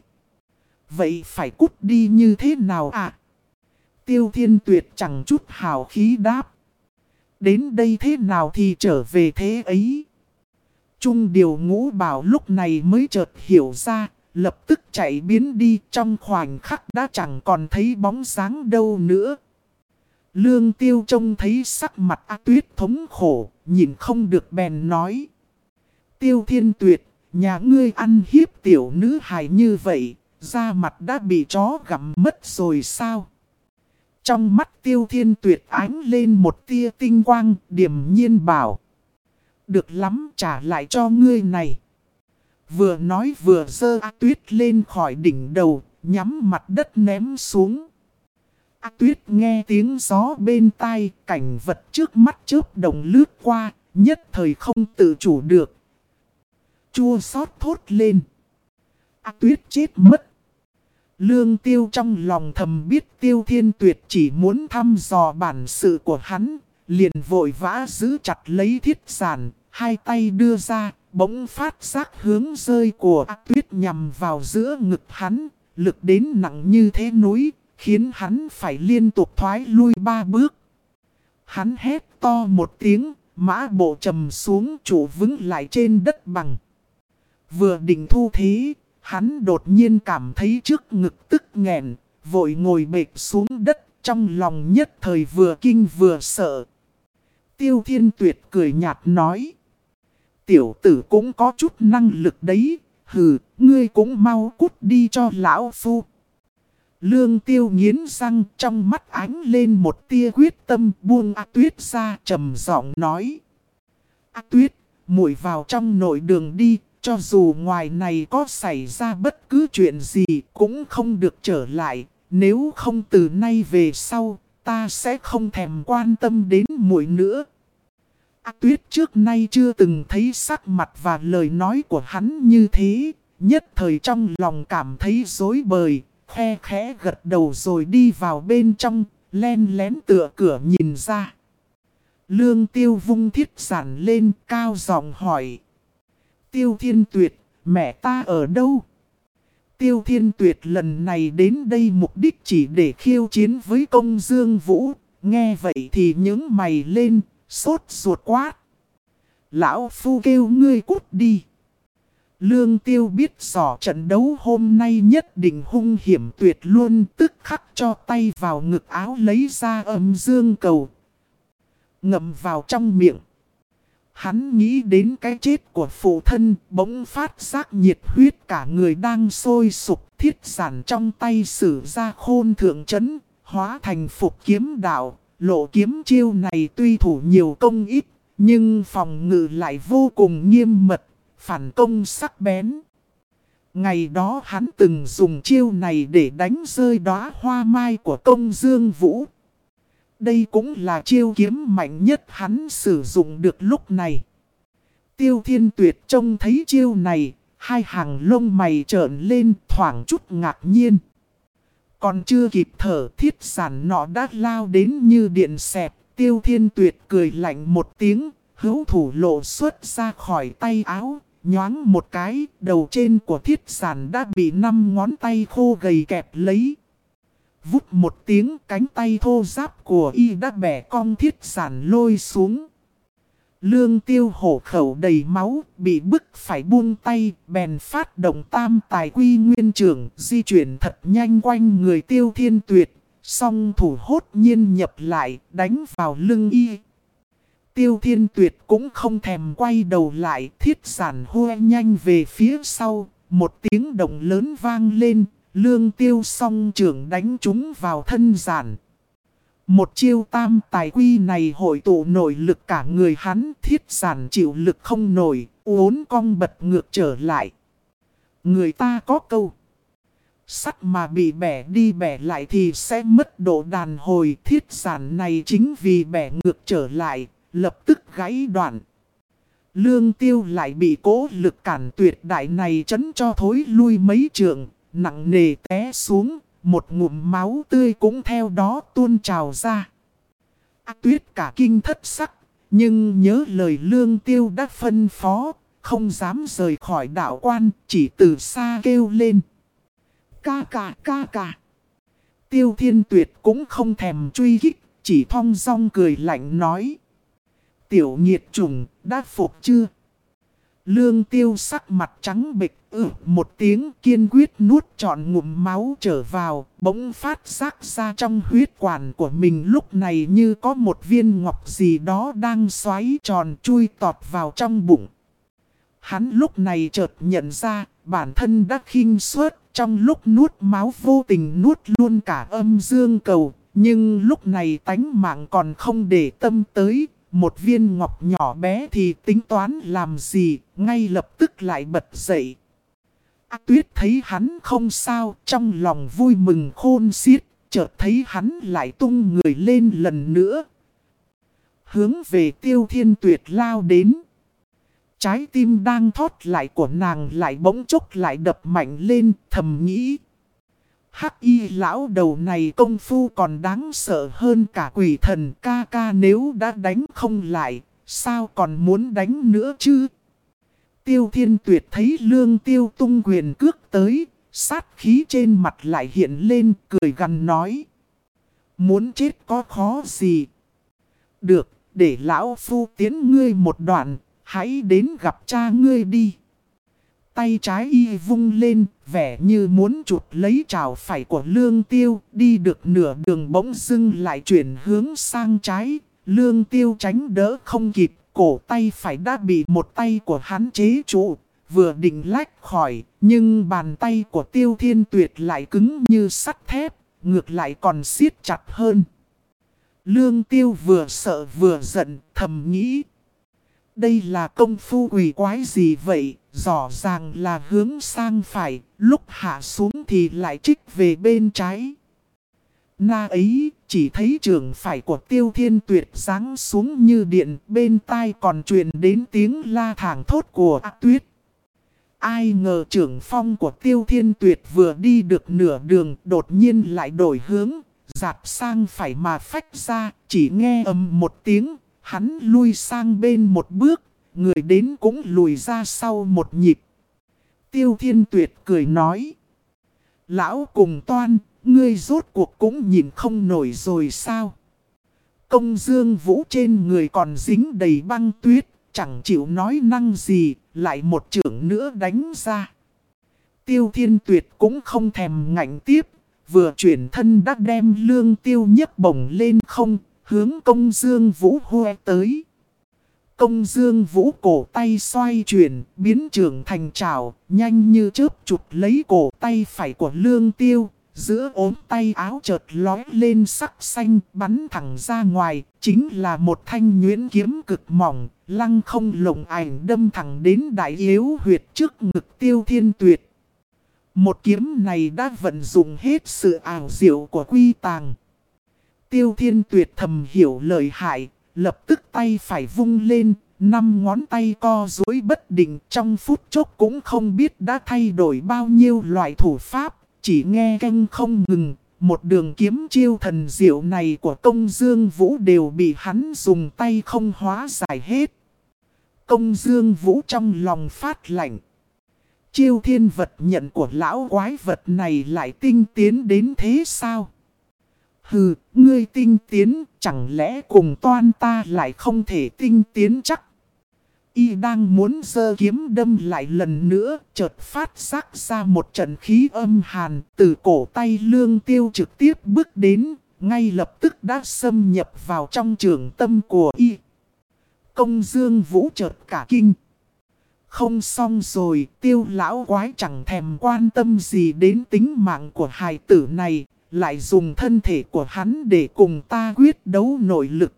Speaker 1: vậy phải cút đi như thế nào ạ? Tiêu Thiên Tuyệt chẳng chút hào khí đáp: đến đây thế nào thì trở về thế ấy. Trung Điều Ngũ Bảo lúc này mới chợt hiểu ra, lập tức chạy biến đi, trong khoảnh khắc đã chẳng còn thấy bóng dáng đâu nữa. Lương Tiêu trông thấy sắc mặt A Tuyết thống khổ, nhìn không được bèn nói: Tiêu Thiên Tuyệt, nhà ngươi ăn hiếp tiểu nữ hài như vậy, da mặt đã bị chó gặm mất rồi sao? Trong mắt Tiêu Thiên Tuyệt ánh lên một tia tinh quang, điềm nhiên bảo: được lắm, trả lại cho ngươi này. Vừa nói vừa giơ A Tuyết lên khỏi đỉnh đầu, nhắm mặt đất ném xuống. A Tuyết nghe tiếng gió bên tai, cảnh vật trước mắt chớp đồng lướt qua, nhất thời không tự chủ được. Chua xót thốt lên: A Tuyết chết mất. Lương Tiêu trong lòng thầm biết Tiêu Thiên Tuyệt chỉ muốn thăm dò bản sự của hắn, liền vội vã giữ chặt lấy thiết giản, hai tay đưa ra, bỗng phát giác hướng rơi của A Tuyết nhằm vào giữa ngực hắn, lực đến nặng như thế núi, khiến hắn phải liên tục thoái lui 3 bước. Hắn hét to một tiếng, mã bộ trầm xuống trụ vững lại trên đất bằng. Vừa định thu thế, hắn đột nhiên cảm thấy trước ngực tức nghẹn, vội ngồi bệt xuống đất, trong lòng nhất thời vừa kinh vừa sợ. Tiêu Thiên Tuyệt cười nhạt nói: tiểu tử cũng có chút năng lực đấy, hừ, ngươi cũng mau cút đi cho lão phu. Lương Tiêu nghiến răng, trong mắt ánh lên một tia quyết tâm, buông A Tuyết ra, trầm giọng nói: A Tuyết, muội vào trong nội đường đi, cho dù ngoài này có xảy ra bất cứ chuyện gì cũng không được trở lại, nếu không từ nay về sau, ta sẽ không thèm quan tâm đến muội nữa. A Tuyết trước nay chưa từng thấy sắc mặt và lời nói của hắn như thế, nhất thời trong lòng cảm thấy rối bời, khe khẽ gật đầu rồi đi vào bên trong, len lén tựa cửa nhìn ra. Lương Tiêu vung thiết giản lên, cao giọng hỏi: Tiêu Thiên Tuyệt, mẹ ta ở đâu? Tiêu Thiên Tuyệt lần này đến đây mục đích chỉ để khiêu chiến với Công Dương Vũ, nghe vậy thì những mày lên, sốt ruột quát: lão phu kêu ngươi cút đi. Lương Tiêu biết rõ trận đấu hôm nay nhất định hung hiểm tuyệt luôn, tức khắc cho tay vào ngực áo lấy ra âm dương cầu, ngậm vào trong miệng. Hắn nghĩ đến cái chết của phụ thân, bỗng phát giác nhiệt huyết cả người đang sôi sục, thiết giản trong tay sử ra khôn thượng chấn, hóa thành phục kiếm đạo. Lộ kiếm chiêu này tuy thủ nhiều công ít, nhưng phòng ngự lại vô cùng nghiêm mật, phản công sắc bén. Ngày đó hắn từng dùng chiêu này để đánh rơi đóa hoa mai của Công Dương Vũ. Đây cũng là chiêu kiếm mạnh nhất hắn sử dụng được lúc này. Tiêu Thiên Tuyệt trông thấy chiêu này, hai hàng lông mày trởn lên thoảng chút ngạc nhiên. Còn chưa kịp thở, thiết giản nọ đã lao đến như điện xẹt. Tiêu Thiên Tuyệt cười lạnh một tiếng, hữu thủ lộ xuất ra khỏi tay áo, nhoáng một cái, đầu trên của thiết giản đã bị 5 ngón tay khô gầy kẹp lấy. Vút một tiếng, cánh tay thô ráp của y đã bẻ cong thiết giản lôi xuống. Lương Tiêu hổ khẩu đầy máu, bị bức phải buông tay, bèn phát động tam tài quy nguyên trưởng, di chuyển thật nhanh quanh người Tiêu Thiên Tuyệt, song thủ hốt nhiên nhập lại, đánh vào lưng y. Tiêu Thiên Tuyệt cũng không thèm quay đầu lại, thiết giản hoe nhanh về phía sau, một tiếng động lớn vang lên, Lương Tiêu song trưởng đánh trúng vào thân giản. Một chiêu tam tài quy này hội tụ nội lực cả người hắn, thiết giản chịu lực không nổi, uốn cong bật ngược trở lại. Người ta có câu: Sắt mà bị bẻ đi bẻ lại thì sẽ mất độ đàn hồi. Thiết giản này chính vì bẻ ngược trở lại, lập tức gãy đoạn. Lương Tiêu lại bị cố lực cản tuyệt đại này chấn cho thối lui mấy trượng, nặng nề té xuống, một ngụm máu tươi cũng theo đó tuôn trào ra. Tuyết cả kinh thất sắc, nhưng nhớ lời Lương Tiêu đã phân phó, không dám rời khỏi đạo quan, chỉ từ xa kêu lên. Ca ca ca ca. Tiêu Thiên Tuyệt cũng không thèm truy kích, chỉ thong dong cười lạnh nói. Tiểu nghiệt chủng, đã phục chưa? Lương Tiêu sắc mặt trắng bệch một tiếng kiên quyết nuốt trọn ngụm máu trở vào, bỗng phát giác ra trong huyết quản của mình lúc này như có một viên ngọc gì đó đang xoáy tròn chui tọt vào trong bụng. Hắn lúc này chợt nhận ra bản thân đã khinh suất, trong lúc nuốt máu vô tình nuốt luôn cả âm dương cầu, nhưng lúc này tánh mạng còn không để tâm tới. Một viên ngọc nhỏ bé thì tính toán làm gì, ngay lập tức lại bật dậy. Tuyết thấy hắn không sao, trong lòng vui mừng khôn xiết, chợt thấy hắn lại tung người lên lần nữa. Hướng về Tiêu Thiên Tuyệt lao đến. Trái tim đang thót lại của nàng lại bỗng chốc lại đập mạnh lên, thầm nghĩ. Hắc y lão đầu này công phu còn đáng sợ hơn cả quỷ thần. Ca ca nếu đã đánh không lại, sao còn muốn đánh nữa chứ? Tiêu Thiên Tuyệt thấy Lương Tiêu tung quyền cước tới, sát khí trên mặt lại hiện lên, cười gằn nói. Muốn chết có khó gì? Được, để lão phu tiến ngươi một đoạn, hãy đến gặp cha ngươi đi. Tay trái y vung lên, vẻ như muốn chụp lấy trảo phải của Lương Tiêu, đi được nửa đường bỗng dưng lại chuyển hướng sang trái. Lương Tiêu tránh đỡ không kịp, cổ tay phải đã bị một tay của hắn chế trụ, vừa định lách khỏi, nhưng bàn tay của Tiêu Thiên Tuyệt lại cứng như sắt thép, ngược lại còn siết chặt hơn. Lương Tiêu vừa sợ vừa giận, thầm nghĩ. Đây là công phu quỷ quái gì vậy? Rõ ràng là hướng sang phải, lúc hạ xuống thì lại trích về bên trái. Na ấy, chỉ thấy trường phải của Tiêu Thiên Tuyệt giáng xuống như điện, bên tai còn truyền đến tiếng la thảng thốt của Tuyết. Ai ngờ trưởng phong của Tiêu Thiên Tuyệt vừa đi được nửa đường, đột nhiên lại đổi hướng, dạt sang phải mà phách ra, chỉ nghe ầm một tiếng, hắn lui sang bên một bước. Người đến cũng lùi ra sau một nhịp. Tiêu Thiên Tuyệt cười nói. Lão cùng toan, ngươi rốt cuộc cũng nhìn không nổi rồi sao? Công Dương Vũ trên người còn dính đầy băng tuyết, chẳng chịu nói năng gì, lại một chưởng nữa đánh ra. Tiêu Thiên Tuyệt cũng không thèm ngạnh tiếp, vừa chuyển thân đã đem Lương Tiêu nhấc bổng lên không, hướng Công Dương Vũ hoe tới. Công Dương Vũ cổ tay xoay chuyển, biến trường thành trảo, nhanh như chớp chụp lấy cổ tay phải của Lương Tiêu. Giữa ốm tay áo chợt lói lên sắc xanh bắn thẳng ra ngoài, chính là một thanh nhuyễn kiếm cực mỏng, lăng không lồng ảnh đâm thẳng đến đại yếu huyệt trước ngực Tiêu Thiên Tuyệt. Một kiếm này đã vận dụng hết sự ảo diệu của quy tàng. Tiêu Thiên Tuyệt thầm hiểu lợi hại. Lập tức tay phải vung lên, 5 ngón tay co duỗi bất định, trong phút chốc cũng không biết đã thay đổi bao nhiêu loại thủ pháp, chỉ nghe canh không ngừng, một đường kiếm chiêu thần diệu này của Công Dương Vũ đều bị hắn dùng tay không hóa giải hết. Công Dương Vũ trong lòng phát lạnh. Chiêu thiên vật nhận của lão quái vật này lại tinh tiến đến thế sao? Hừ, ngươi tinh tiến, chẳng lẽ cùng toan ta lại không thể tinh tiến chắc? Y đang muốn giơ kiếm đâm lại lần nữa, chợt phát giác ra một trận khí âm hàn, từ cổ tay Lương Tiêu trực tiếp bước đến, ngay lập tức đã xâm nhập vào trong trường tâm của Y. Công Dương Vũ chợt cả kinh. Không xong rồi, Tiêu lão quái chẳng thèm quan tâm gì đến tính mạng của hài tử này. Lại dùng thân thể của hắn để cùng ta quyết đấu nội lực.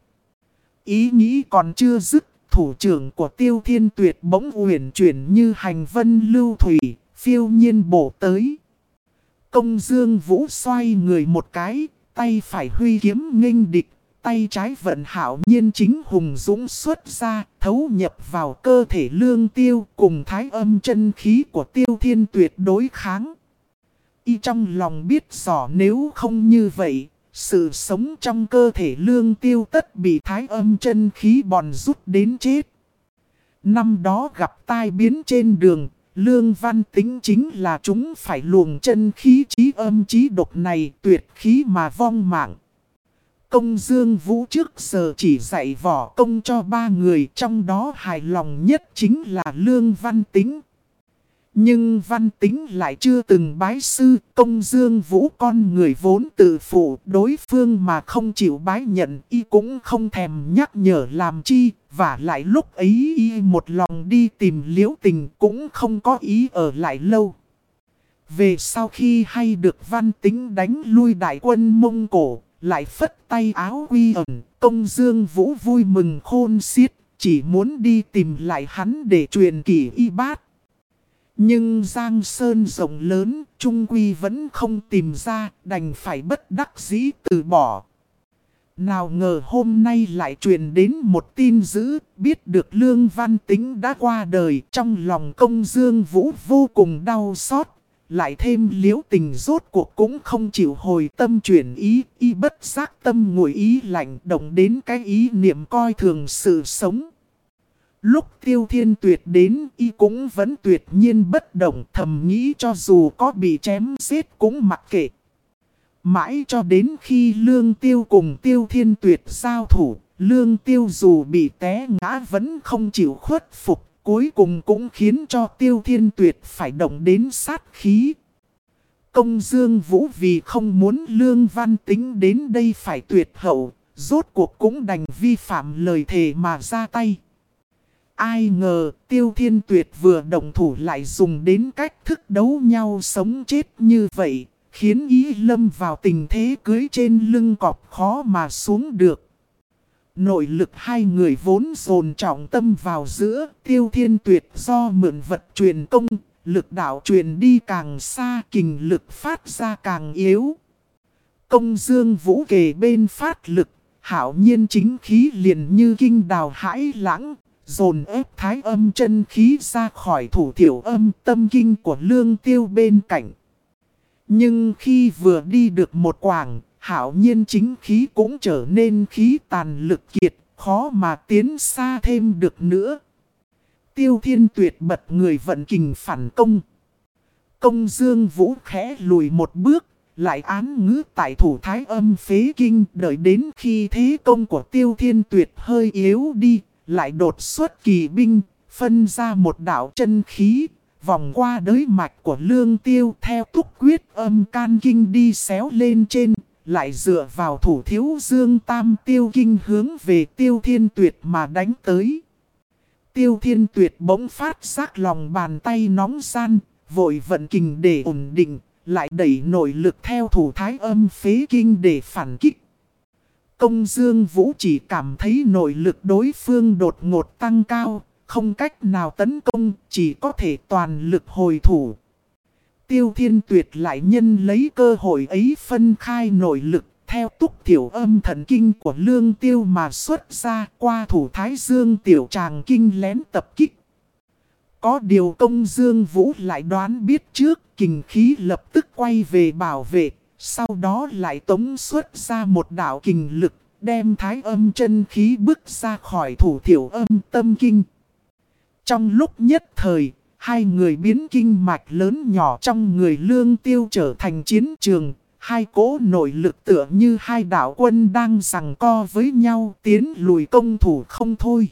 Speaker 1: Ý nghĩ còn chưa dứt, thủ trưởng của Tiêu Thiên Tuyệt bỗng uyển chuyển như hành vân lưu thủy, phiêu nhiên bổ tới. Công Dương Vũ xoay người một cái, tay phải huy kiếm nghênh địch, tay trái vận hạo nhiên chính hùng dũng xuất ra, thấu nhập vào cơ thể Lương Tiêu cùng thái âm chân khí của Tiêu Thiên Tuyệt đối kháng. Y trong lòng biết rõ nếu không như vậy, sự sống trong cơ thể Lương Tiêu tất bị thái âm chân khí bòn rút đến chết. Năm đó gặp tai biến trên đường, Lương Văn Tính chính là chúng phải luồng chân khí chí âm chí độc này tuyệt khí mà vong mạng. Công Dương Vũ trước giờ chỉ dạy võ công cho 3 người, trong đó hài lòng nhất chính là Lương Văn Tính. Nhưng Văn Tính lại chưa từng bái sư, Công Dương Vũ con người vốn tự phụ, đối phương mà không chịu bái nhận, y cũng không thèm nhắc nhở làm chi, và lại lúc ấy y một lòng đi tìm Liễu Tình cũng không có ý ở lại lâu. Về sau khi hay được Văn Tính đánh lui đại quân Mông Cổ, lại phất tay áo quy ẩn, Công Dương Vũ vui mừng khôn xiết, chỉ muốn đi tìm lại hắn để truyền kỷ y bát. Nhưng Giang Sơn rộng lớn, Trung Quy vẫn không tìm ra, đành phải bất đắc dĩ từ bỏ. Nào ngờ hôm nay lại truyền đến một tin dữ, biết được Lương Văn Tính đã qua đời, trong lòng Công Dương Vũ vô cùng đau xót. Lại thêm Liễu Tình rốt cuộc cũng không chịu hồi tâm chuyển ý, y bất giác tâm ngồi ý lạnh động đến cái ý niệm coi thường sự sống. Lúc Tiêu Thiên Tuyệt đến, y cũng vẫn tuyệt nhiên bất động, thầm nghĩ cho dù có bị chém giết cũng mặc kệ. Mãi cho đến khi Lương Tiêu cùng Tiêu Thiên Tuyệt giao thủ, Lương Tiêu dù bị té ngã vẫn không chịu khuất phục, cuối cùng cũng khiến cho Tiêu Thiên Tuyệt phải động đến sát khí. Công Dương Vũ vì không muốn Lương Văn Tính đến đây phải tuyệt hậu, rốt cuộc cũng đành vi phạm lời thề mà ra tay. Ai ngờ Tiêu Thiên Tuyệt vừa động thủ lại dùng đến cách thức đấu nhau sống chết như vậy, khiến ý lâm vào tình thế cưới trên lưng cọp khó mà xuống được. Nội lực hai người vốn dồn trọng tâm vào giữa, Tiêu Thiên Tuyệt do mượn vật truyền công, lực đạo truyền đi càng xa, kình lực phát ra càng yếu. Công Dương Vũ kề bên phát lực, hạo nhiên chính khí liền như kinh đào hãi lãng, dồn ép thái âm chân khí ra khỏi thủ thiểu âm tâm kinh của Lương Tiêu bên cạnh. Nhưng khi vừa đi được một quãng, hạo nhiên chính khí cũng trở nên khí tàn lực kiệt, khó mà tiến xa thêm được nữa. Tiêu Thiên Tuyệt bật người vận kình phản công. Công Dương Vũ khẽ lùi một bước, lại án ngữ tại thủ thái âm phế kinh, đợi đến khi thế công của Tiêu Thiên Tuyệt hơi yếu đi, lại đột xuất kỳ binh, phân ra một đạo chân khí, vòng qua đới mạch của Lương Tiêu theo túc quyết âm can kinh đi xéo lên trên, lại dựa vào thủ thiếu dương tam tiêu kinh hướng về Tiêu Thiên Tuyệt mà đánh tới. Tiêu Thiên Tuyệt bỗng phát giác lòng bàn tay nóng gian, vội vận kình để ổn định, lại đẩy nội lực theo thủ thái âm phế kinh để phản kích. Công Dương Vũ chỉ cảm thấy nội lực đối phương đột ngột tăng cao, không cách nào tấn công, chỉ có thể toàn lực hồi thủ. Tiêu Thiên Tuyệt lại nhân lấy cơ hội ấy phân khai nội lực, theo túc tiểu âm thần kinh của Lương Tiêu mà xuất ra qua thủ thái dương tiểu tràng kinh lén tập kích. Có điều Công Dương Vũ lại đoán biết trước, kình khí lập tức quay về bảo vệ, sau đó lại tống xuất ra một đạo kình lực, đem thái âm chân khí bước ra khỏi thủ thiểu âm tâm kinh. Trong lúc nhất thời, hai người biến kinh mạch lớn nhỏ trong người Lương Tiêu trở thành chiến trường, hai cỗ nội lực tựa như hai đạo quân đang giằng co với nhau tiến lùi công thủ không thôi.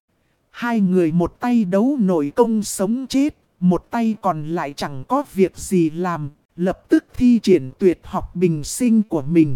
Speaker 1: Hai người một tay đấu nội công sống chết, một tay còn lại chẳng có việc gì làm, lập tức thi triển tuyệt học bình sinh của mình.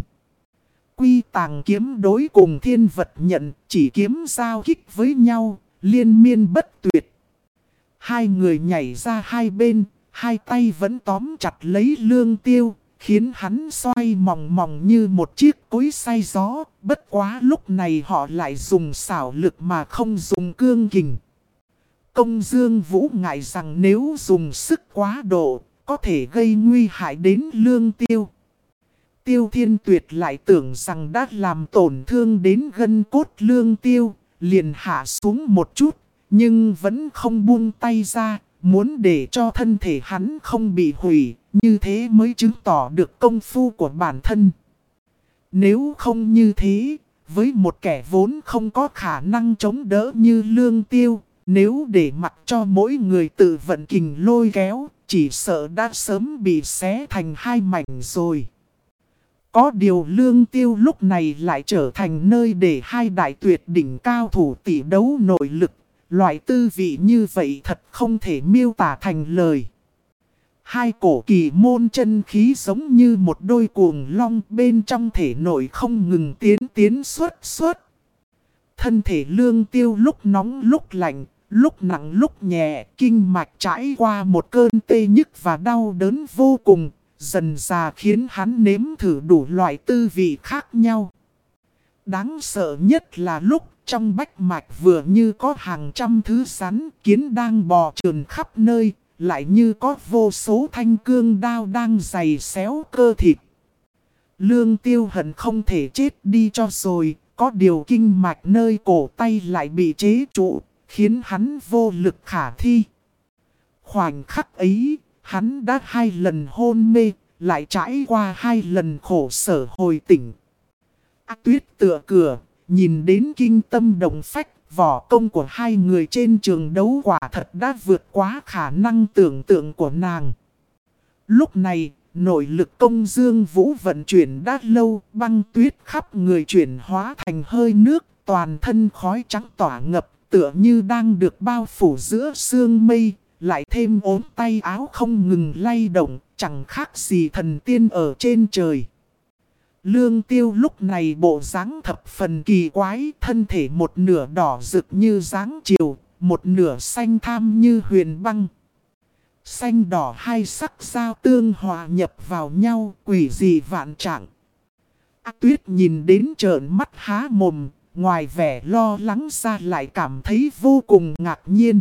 Speaker 1: Quy Tàng kiếm đối cùng thiên vật nhận, chỉ kiếm giao kích với nhau, liên miên bất tuyệt. Hai người nhảy ra hai bên, hai tay vẫn tóm chặt lấy Lương Tiêu, khiến hắn xoay mòng mòng như một chiếc cối xay gió. Bất quá lúc này họ lại dùng xảo lực mà không dùng cương kình. Công Dương Vũ ngại rằng nếu dùng sức quá độ, có thể gây nguy hại đến Lương Tiêu. Tiêu Thiên Tuyệt lại tưởng rằng đã làm tổn thương đến gân cốt Lương Tiêu, liền hạ xuống một chút, nhưng vẫn không buông tay ra, muốn để cho thân thể hắn không bị hủy, như thế mới chứng tỏ được công phu của bản thân. Nếu không như thế, với một kẻ vốn không có khả năng chống đỡ như Lương Tiêu, nếu để mặc cho mỗi người tự vận kình lôi kéo, chỉ sợ đã sớm bị xé thành hai mảnh rồi. Có điều Lương Tiêu lúc này lại trở thành nơi để hai đại tuyệt đỉnh cao thủ tỷ đấu nội lực. Loại tư vị như vậy thật không thể miêu tả thành lời. Hai cổ kỳ môn chân khí giống như một đôi cuồng long bên trong thể nội không ngừng tiến xuất. Thân thể Lương Tiêu lúc nóng lúc lạnh, lúc nặng lúc nhẹ, kinh mạch trải qua một cơn tê nhức và đau đớn vô cùng, dần dà khiến hắn nếm thử đủ loại tư vị khác nhau. Đáng sợ nhất là lúc trong bách mạch vừa như có hàng trăm thứ rắn kiến đang bò trườn khắp nơi, lại như có vô số thanh cương đao đang giày xéo cơ thịt. Lương Tiêu hận không thể chết đi cho rồi, có điều kinh mạch nơi cổ tay lại bị chế trụ, khiến hắn vô lực khả thi. Khoảnh khắc ấy, hắn đã 2 lần hôn mê, lại trải qua 2 lần khổ sở hồi tỉnh. Tuyết tựa cửa, nhìn đến kinh tâm động phách, võ công của hai người trên trường đấu quả thật đã vượt quá khả năng tưởng tượng của nàng. Lúc này, nội lực công dương vũ vận chuyển đã lâu, băng tuyết khắp người chuyển hóa thành hơi nước, toàn thân khói trắng tỏa ngập, tựa như đang được bao phủ giữa sương mây, lại thêm ốm tay áo không ngừng lay động, chẳng khác gì thần tiên ở trên trời. Lương Tiêu lúc này bộ dáng thập phần kỳ quái, thân thể một nửa đỏ rực như dáng chiều, một nửa xanh tham như huyền băng. Xanh đỏ hai sắc giao tương hòa nhập vào nhau, quỷ dị vạn trạng. Tuyết nhìn đến trợn mắt há mồm, ngoài vẻ lo lắng ra lại cảm thấy vô cùng ngạc nhiên.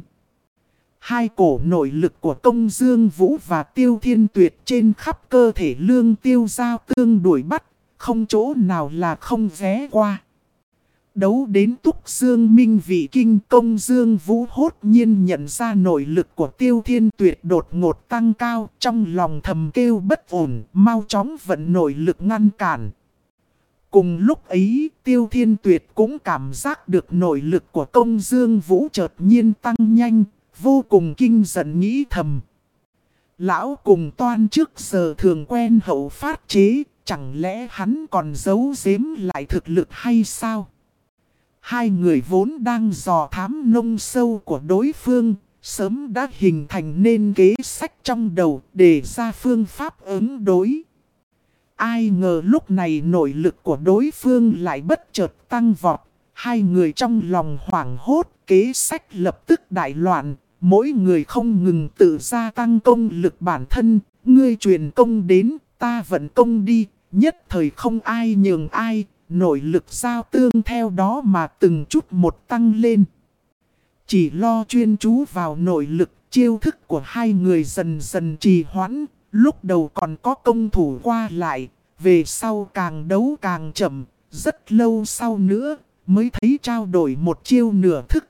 Speaker 1: Hai cổ nội lực của Công Dương Vũ và Tiêu Thiên Tuyệt trên khắp cơ thể Lương Tiêu giao tương đuổi bắt, không chỗ nào là không ghé qua. Đấu đến Túc Dương Minh vị kinh, Công Dương Vũ hốt nhiên nhận ra nội lực của Tiêu Thiên Tuyệt đột ngột tăng cao, trong lòng thầm kêu bất ổn, mau chóng vận nội lực ngăn cản. Cùng lúc ấy, Tiêu Thiên Tuyệt cũng cảm giác được nội lực của Công Dương Vũ chợt nhiên tăng nhanh, vô cùng kinh giận nghĩ thầm. Lão cùng toan trước giờ thường quen hậu phát chế, chẳng lẽ hắn còn giấu giếm lại thực lực hay sao? Hai người vốn đang dò thám nông sâu của đối phương, sớm đã hình thành nên kế sách trong đầu để ra phương pháp ứng đối. Ai ngờ lúc này nội lực của đối phương lại bất chợt tăng vọt, hai người trong lòng hoảng hốt, kế sách lập tức đại loạn, mỗi người không ngừng tự gia tăng công lực bản thân, ngươi truyền công đến, ta vận công đi, nhất thời không ai nhường ai. Nội lực giao tương theo đó mà từng chút một tăng lên. Chỉ lo chuyên chú vào nội lực, chiêu thức của hai người dần dần trì hoãn. Lúc đầu còn có công thủ qua lại, về sau càng đấu càng chậm. Rất lâu sau nữa mới thấy trao đổi một chiêu nửa thức.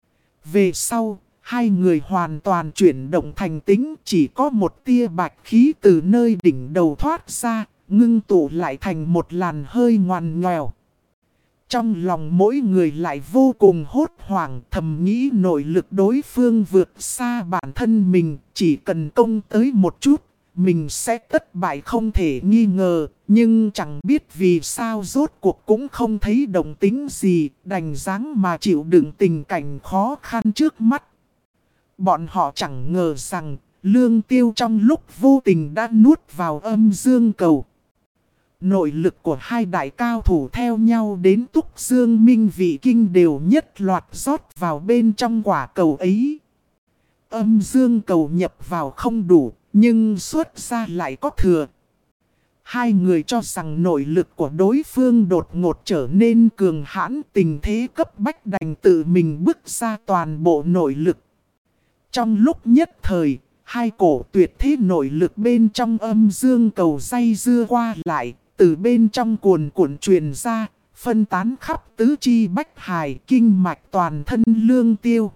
Speaker 1: Về sau, hai người hoàn toàn chuyển động thành tính, chỉ có một tia bạch khí từ nơi đỉnh đầu thoát ra. Ngưng tụ lại thành một làn hơi ngoằn ngoèo. Trong lòng mỗi người lại vô cùng hốt hoảng, thầm nghĩ nội lực đối phương vượt xa bản thân mình. Chỉ cần công tới một chút, mình sẽ thất bại không thể nghi ngờ. Nhưng chẳng biết vì sao rốt cuộc cũng không thấy động tĩnh gì, đành dáng mà chịu đựng tình cảnh khó khăn trước mắt. Bọn họ chẳng ngờ rằng, Lương Tiêu trong lúc vô tình đã nuốt vào âm dương cầu. Nội lực của hai đại cao thủ theo nhau đến Túc Dương Minh vị kinh đều nhất loạt rót vào bên trong quả cầu ấy. Âm dương cầu nhập vào không đủ, nhưng xuất ra lại có thừa. Hai người cho rằng nội lực của đối phương đột ngột trở nên cường hãn, tình thế cấp bách đành tự mình bức ra toàn bộ nội lực. Trong lúc nhất thời, Hai cổ tuyệt thế nội lực bên trong âm dương cầu day dưa qua lại, từ bên trong cuồn cuộn truyền ra, phân tán khắp tứ chi bách hải kinh mạch toàn thân Lương Tiêu.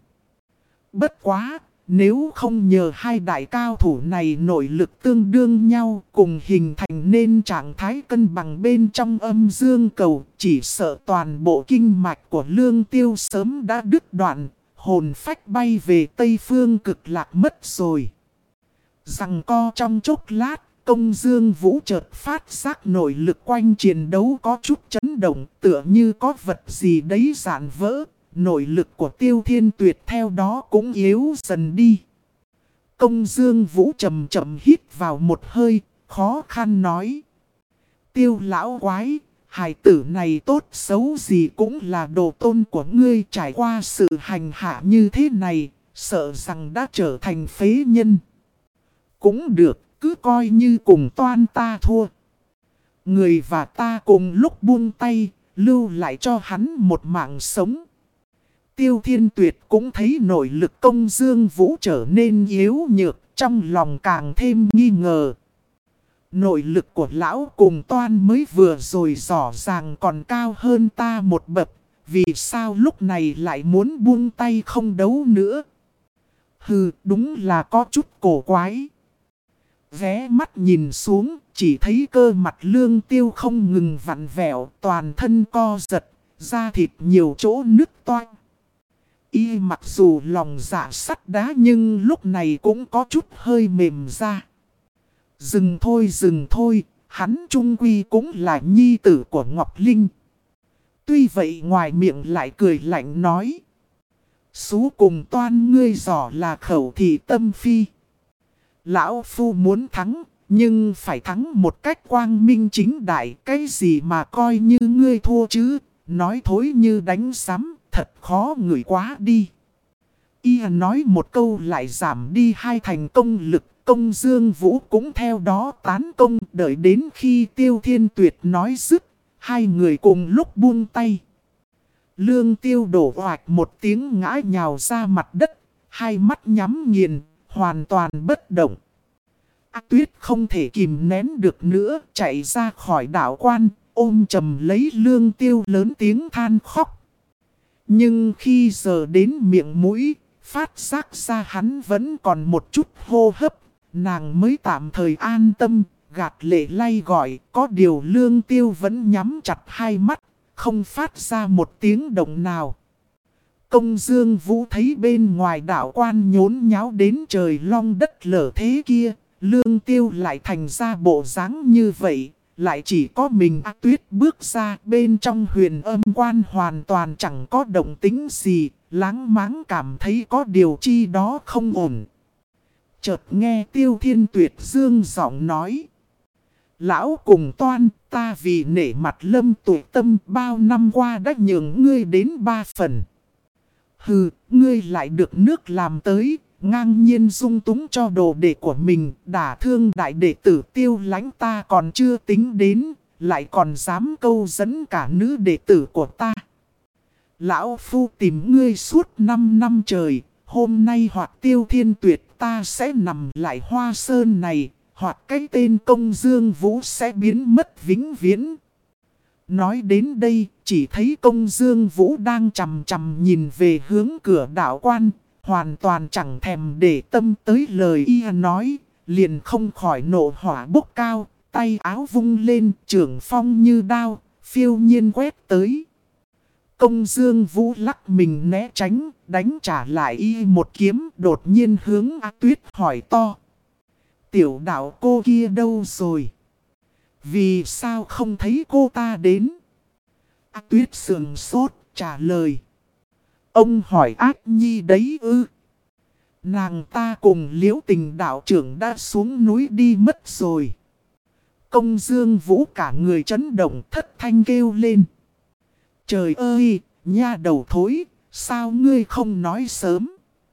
Speaker 1: Bất quá, nếu không nhờ hai đại cao thủ này nội lực tương đương nhau cùng hình thành nên trạng thái cân bằng bên trong âm dương cầu, chỉ sợ toàn bộ kinh mạch của Lương Tiêu sớm đã đứt đoạn, hồn phách bay về Tây Phương Cực Lạc mất rồi. Giằng co trong chốc lát, Công Dương Vũ chợt phát giác nội lực quanh chiến đấu có chút chấn động, tựa như có vật gì đấy rạn vỡ. Nội lực của Tiêu Thiên Tuyệt theo đó cũng yếu dần đi. Công Dương Vũ chậm chậm hít vào một hơi, khó khăn nói. Tiêu lão quái, hài tử này tốt xấu gì cũng là đồ tôn của ngươi, trải qua sự hành hạ như thế này, sợ rằng đã trở thành phế nhân. Cũng được, cứ coi như cùng toan ta thua. Người và ta cùng lúc buông tay, lưu lại cho hắn một mạng sống. Tiêu Thiên Tuyệt cũng thấy nội lực Công Dương Vũ trở nên yếu nhược, trong lòng càng thêm nghi ngờ. Nội lực của lão cùng toan mới vừa rồi rõ ràng còn cao hơn ta một bậc, vì sao lúc này lại muốn buông tay không đấu nữa? Hừ, đúng là có chút cổ quái. Ghé mắt nhìn xuống, chỉ thấy cơ mặt Lương Tiêu không ngừng vặn vẹo, toàn thân co giật, da thịt nhiều chỗ nứt toang. Y mặc dù lòng dạ sắt đá nhưng lúc này cũng có chút hơi mềm ra. Dừng thôi, hắn chung quy cũng là nhi tử của Ngọc Linh. Tuy vậy ngoài miệng lại cười lạnh nói. Xú cùng toan ngươi giỏ là khẩu thị tâm phi. Lão Phu muốn thắng, nhưng phải thắng một cách quang minh chính đại. Cái gì mà coi như ngươi thua chứ, nói thối như đánh sắm, thật khó ngửi quá đi. Y nói một câu lại giảm đi hai thành công lực. Công Dương Vũ cũng theo đó tán công, đợi đến khi Tiêu Thiên Tuyệt nói dứt, hai người cùng lúc buông tay. Lương Tiêu đổ oạch một tiếng ngã nhào ra mặt đất, hai mắt nhắm nghiền, hoàn toàn bất động. Tuyết không thể kìm nén được nữa, chạy ra khỏi đạo quan, ôm chầm lấy Lương Tiêu lớn tiếng than khóc. Nhưng khi giờ đến miệng mũi, phát giác ra hắn vẫn còn một chút hô hấp, nàng mới tạm thời an tâm, gạt lệ lay gọi. Có điều Lương Tiêu vẫn nhắm chặt hai mắt, không phát ra một tiếng động nào. Công Dương Vũ thấy bên ngoài đạo quan nhốn nháo đến trời long đất lở thế kia, Lương Tiêu lại thành ra bộ dáng như vậy, lại chỉ có mình Tuyết bước ra. Bên trong huyền âm quan hoàn toàn chẳng có động tĩnh gì, láng máng cảm thấy có điều chi đó không ổn. Chợt nghe Tiêu Thiên Tuyệt dương giọng nói. Lão cùng toan, ta vì nể mặt Lâm Tuệ Tâm bao năm qua đã nhường ngươi đến 3 phần. Hừ, ngươi lại được nước làm tới, ngang nhiên dung túng cho đồ đệ của mình, đả thương đại đệ tử Tiêu Lãnh ta còn chưa tính đến, lại còn dám câu dẫn cả nữ đệ tử của ta. Lão Phu tìm ngươi suốt 5 năm trời, hôm nay hoặc Tiêu Thiên Tuyệt ta sẽ nằm lại Hoa Sơn này, hoặc cái tên Công Dương Vũ sẽ biến mất vĩnh viễn. Nói đến đây, chỉ thấy Công Dương Vũ đang chằm chằm nhìn về hướng cửa đạo quan, hoàn toàn chẳng thèm để tâm tới lời y nói, liền không khỏi nộ hỏa bốc cao, tay áo vung lên, trưởng phong như đao, phiêu nhiên quét tới. Công Dương Vũ lắc mình né tránh, đánh trả lại y một kiếm, đột nhiên hướng Tuyết hỏi to. Tiểu đạo cô kia đâu rồi? Vì sao không thấy cô ta đến? Tuyết sườn sốt trả lời. Ông hỏi Ác Nhi đấy ư? Nàng ta cùng Liễu Tình đạo trưởng đã xuống núi đi mất rồi. Công Dương Vũ cả người chấn động thất thanh kêu lên. Trời ơi, nha đầu thối, sao ngươi không nói sớm?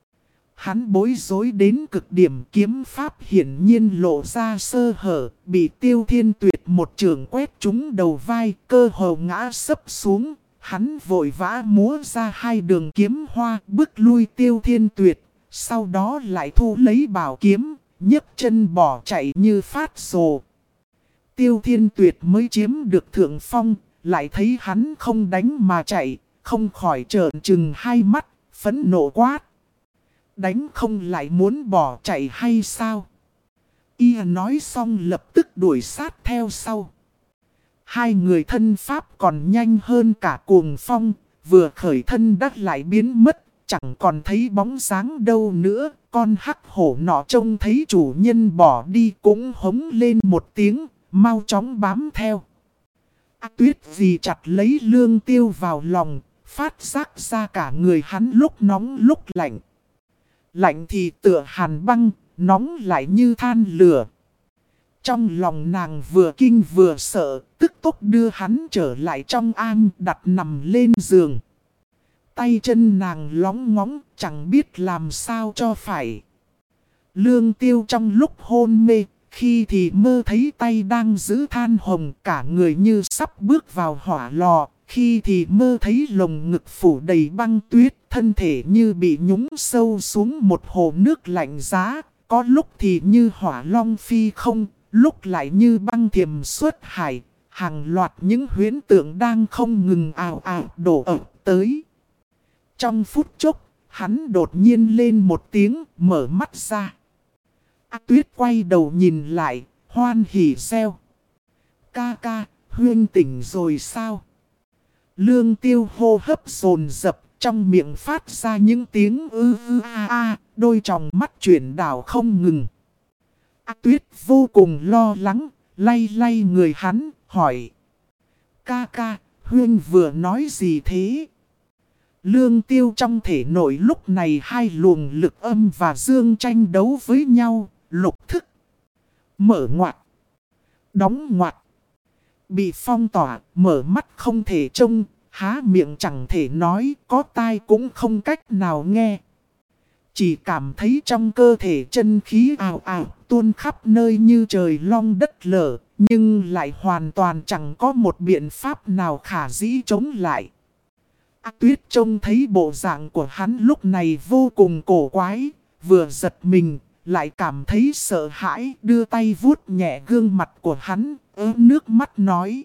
Speaker 1: Hắn bối rối đến cực điểm, kiếm pháp hiển nhiên lộ ra sơ hở, bị Tiêu Thiên Tuyệt một trường quét trúng đầu vai, cơ hồ ngã sấp xuống. Hắn vội vã múa ra hai đường kiếm hoa, bước lui Tiêu Thiên Tuyệt, sau đó lại thu lấy bảo kiếm, nhấc chân bỏ chạy như phát rồ. Tiêu Thiên Tuyệt mới chiếm được thượng phong, lại thấy hắn không đánh mà chạy, không khỏi trợn trừng hai mắt, phẫn nộ quát. Đánh không lại muốn bỏ chạy hay sao? Y nói xong lập tức đuổi sát theo sau. Hai người thân pháp còn nhanh hơn cả Cuồng Phong, vừa khởi thân đắc lại biến mất, chẳng còn thấy bóng dáng đâu nữa. Con hắc hổ nọ trông thấy chủ nhân bỏ đi cũng hống lên một tiếng, mau chóng bám theo. Tuyết vì chặt lấy Lương Tiêu vào lòng, phát giác ra cả người hắn lúc nóng lúc lạnh. Lạnh thì tựa hàn băng, nóng lại như than lửa. Trong lòng nàng vừa kinh vừa sợ, tức tốc đưa hắn trở lại trong am đặt nằm lên giường. Tay chân nàng lóng ngóng, chẳng biết làm sao cho phải. Lương Tiêu trong lúc hôn mê, khi thì mơ thấy tay đang giữ than hồng, cả người như sắp bước vào hỏa lò. Khi thì mơ thấy lồng ngực phủ đầy băng tuyết, thân thể như bị nhúng sâu xuống một hồ nước lạnh giá. Có lúc thì như hỏa long phi không, lúc lại như băng thiềm xuất hải. Hàng loạt những huyễn tượng đang không ngừng ào ào đổ ập tới. Trong phút chốc, hắn đột nhiên lên một tiếng, mở mắt ra. Tuyết quay đầu nhìn lại, hoan hỉ reo. Ca ca, huynh tỉnh rồi sao? Lương Tiêu hô hấp dồn dập, trong miệng phát ra những tiếng ư ư a a, đôi tròng mắt chuyển đảo không ngừng. Tuyết vô cùng lo lắng, lay lay người hắn, hỏi. Ca ca, huynh vừa nói gì thế? Lương Tiêu trong thể nội lúc này hai luồng lực âm và dương tranh đấu với nhau, lục thức. Mở ngoặt. Đóng ngoặt. Bị phong tỏa, mở mắt không thể trông, há miệng chẳng thể nói, có tai cũng không cách nào nghe. Chỉ cảm thấy trong cơ thể chân khí ào ào, tuôn khắp nơi như trời long đất lở, nhưng lại hoàn toàn chẳng có một biện pháp nào khả dĩ chống lại. Tuyết trông thấy bộ dạng của hắn lúc này vô cùng cổ quái, vừa giật mình, lại cảm thấy sợ hãi, đưa tay vuốt nhẹ gương mặt của hắn, nước mắt nói.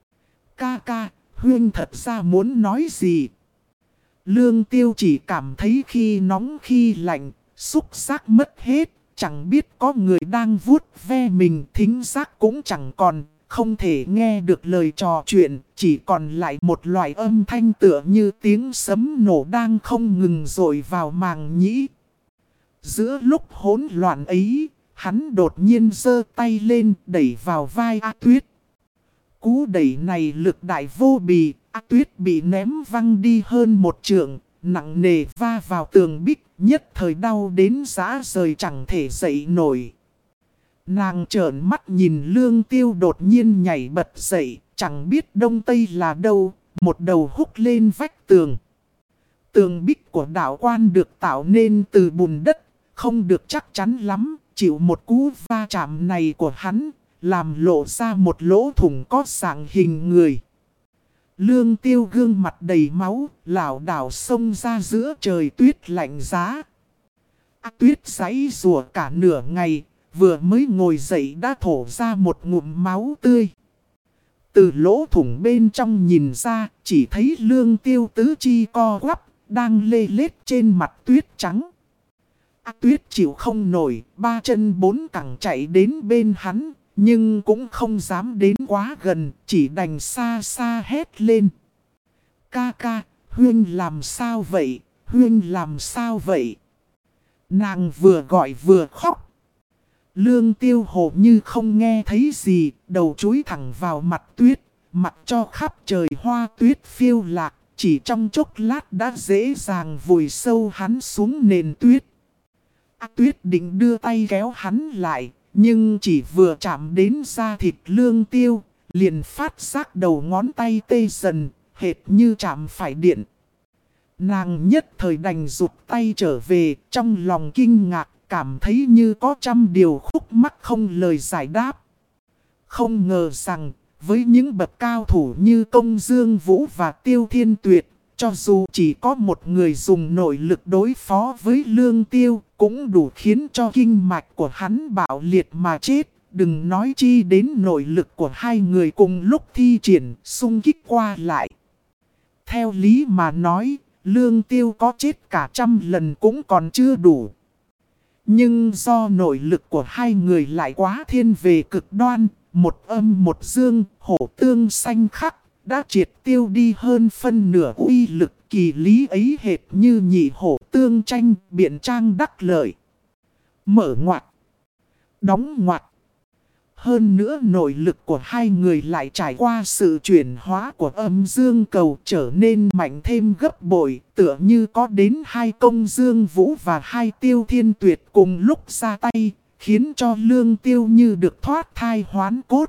Speaker 1: Ca ca, huynh thật ra muốn nói gì? Lương Tiêu chỉ cảm thấy khi nóng khi lạnh, xúc giác mất hết, chẳng biết có người đang vuốt ve mình, thính giác cũng chẳng còn, không thể nghe được lời trò chuyện, chỉ còn lại một loại âm thanh tựa như tiếng sấm nổ đang không ngừng dội vào màng nhĩ. Giữa lúc hỗn loạn ấy, hắn đột nhiên giơ tay lên đẩy vào vai Tuyết. Cú đẩy này lực đại vô bì, Tuyết bị ném văng đi hơn một trượng, nặng nề va vào tường bích, nhất thời đau đến rã rời chẳng thể dậy nổi. Nàng trợn mắt nhìn Lương Tiêu đột nhiên nhảy bật dậy, chẳng biết đông tây là đâu, một đầu húc lên vách tường. Tường bích của đạo quan được tạo nên từ bùn đất, không được chắc chắn lắm, chịu một cú va chạm này của hắn, làm lộ ra một lỗ thủng có dạng hình người. Lương Tiêu gương mặt đầy máu, lảo đảo xông ra giữa trời tuyết lạnh giá. Tuyết giãy rùa cả nửa ngày, vừa mới ngồi dậy đã thổ ra một ngụm máu tươi. Từ lỗ thủng bên trong nhìn ra, chỉ thấy Lương Tiêu tứ chi co quắp, đang lê lết trên mặt tuyết trắng. Tuyết chịu không nổi, ba chân bốn cẳng chạy đến bên hắn, nhưng cũng không dám đến quá gần, chỉ đành xa xa hét lên. Ca ca, huynh làm sao vậy, huynh làm sao vậy? Nàng vừa gọi vừa khóc. Lương Tiêu hồ như không nghe thấy gì, đầu chúi thẳng vào mặt tuyết, mặc cho khắp trời hoa tuyết phiêu lạc, chỉ trong chốc lát đã dễ dàng vùi sâu hắn xuống nền tuyết. Tuyết định đưa tay kéo hắn lại, nhưng chỉ vừa chạm đến da thịt Lương Tiêu, liền phát giác đầu ngón tay tê dần, hệt như chạm phải điện. Nàng nhất thời đành rụt tay trở về, trong lòng kinh ngạc, cảm thấy như có trăm điều khúc mắc không lời giải đáp. Không ngờ rằng, với những bậc cao thủ như Công Dương Vũ và Tiêu Thiên Tuyệt, Cho dù chỉ có một người dùng nội lực đối phó với Lương Tiêu, cũng đủ khiến cho kinh mạch của hắn bạo liệt mà chết. Đừng nói chi đến nội lực của hai người cùng lúc thi triển, xung kích qua lại. Theo lý mà nói, Lương Tiêu có chết cả 100 lần cũng còn chưa đủ. Nhưng do nội lực của hai người lại quá thiên về cực đoan, một âm một dương, hổ tương xanh khắc, đã triệt tiêu đi hơn phân nửa uy lực kỳ lý ấy, hệt như nhị hổ tương tranh, biện trang đắc lợi. Mở ngoặt, đóng ngoặt. Hơn nữa nội lực của hai người lại trải qua sự chuyển hóa của âm dương cầu trở nên mạnh thêm gấp bội, tựa như có đến 2 công dương vũ và 2 tiêu thiên tuyệt cùng lúc ra tay, khiến cho Lương Tiêu như được thoát thai hoán cốt.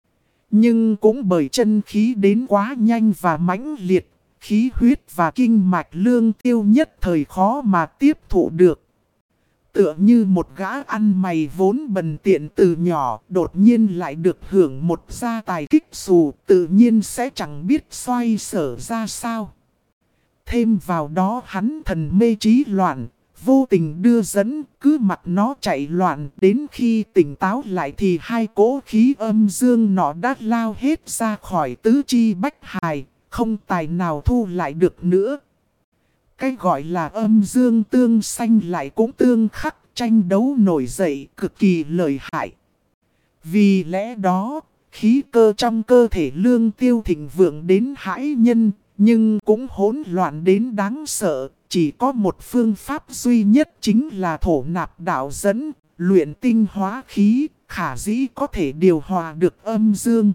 Speaker 1: Nhưng cũng bởi chân khí đến quá nhanh và mãnh liệt, khí huyết và kinh mạch Lương Tiêu nhất thời khó mà tiếp thụ được. Tựa như một gã ăn mày vốn bần tiện từ nhỏ, đột nhiên lại được hưởng một gia tài kích xù, tự nhiên sẽ chẳng biết xoay sở ra sao. Thêm vào đó hắn thần mê trí loạn, vô tình đưa dẫn, cứ mặc nó chạy loạn, đến khi tỉnh táo lại thì 2 cỗ khí âm dương nó đã lao hết ra khỏi tứ chi bách hài, không tài nào thu lại được nữa. Cái gọi là âm dương tương sanh lại cũng tương khắc, tranh đấu nổi dậy cực kỳ lợi hại. Vì lẽ đó, khí cơ trong cơ thể Lương Tiêu thịnh vượng đến hãi nhân, nhưng cũng hỗn loạn đến đáng sợ. Chỉ có một phương pháp duy nhất chính là thổ nạp đạo dẫn, luyện tinh hóa khí, khả dĩ có thể điều hòa được âm dương.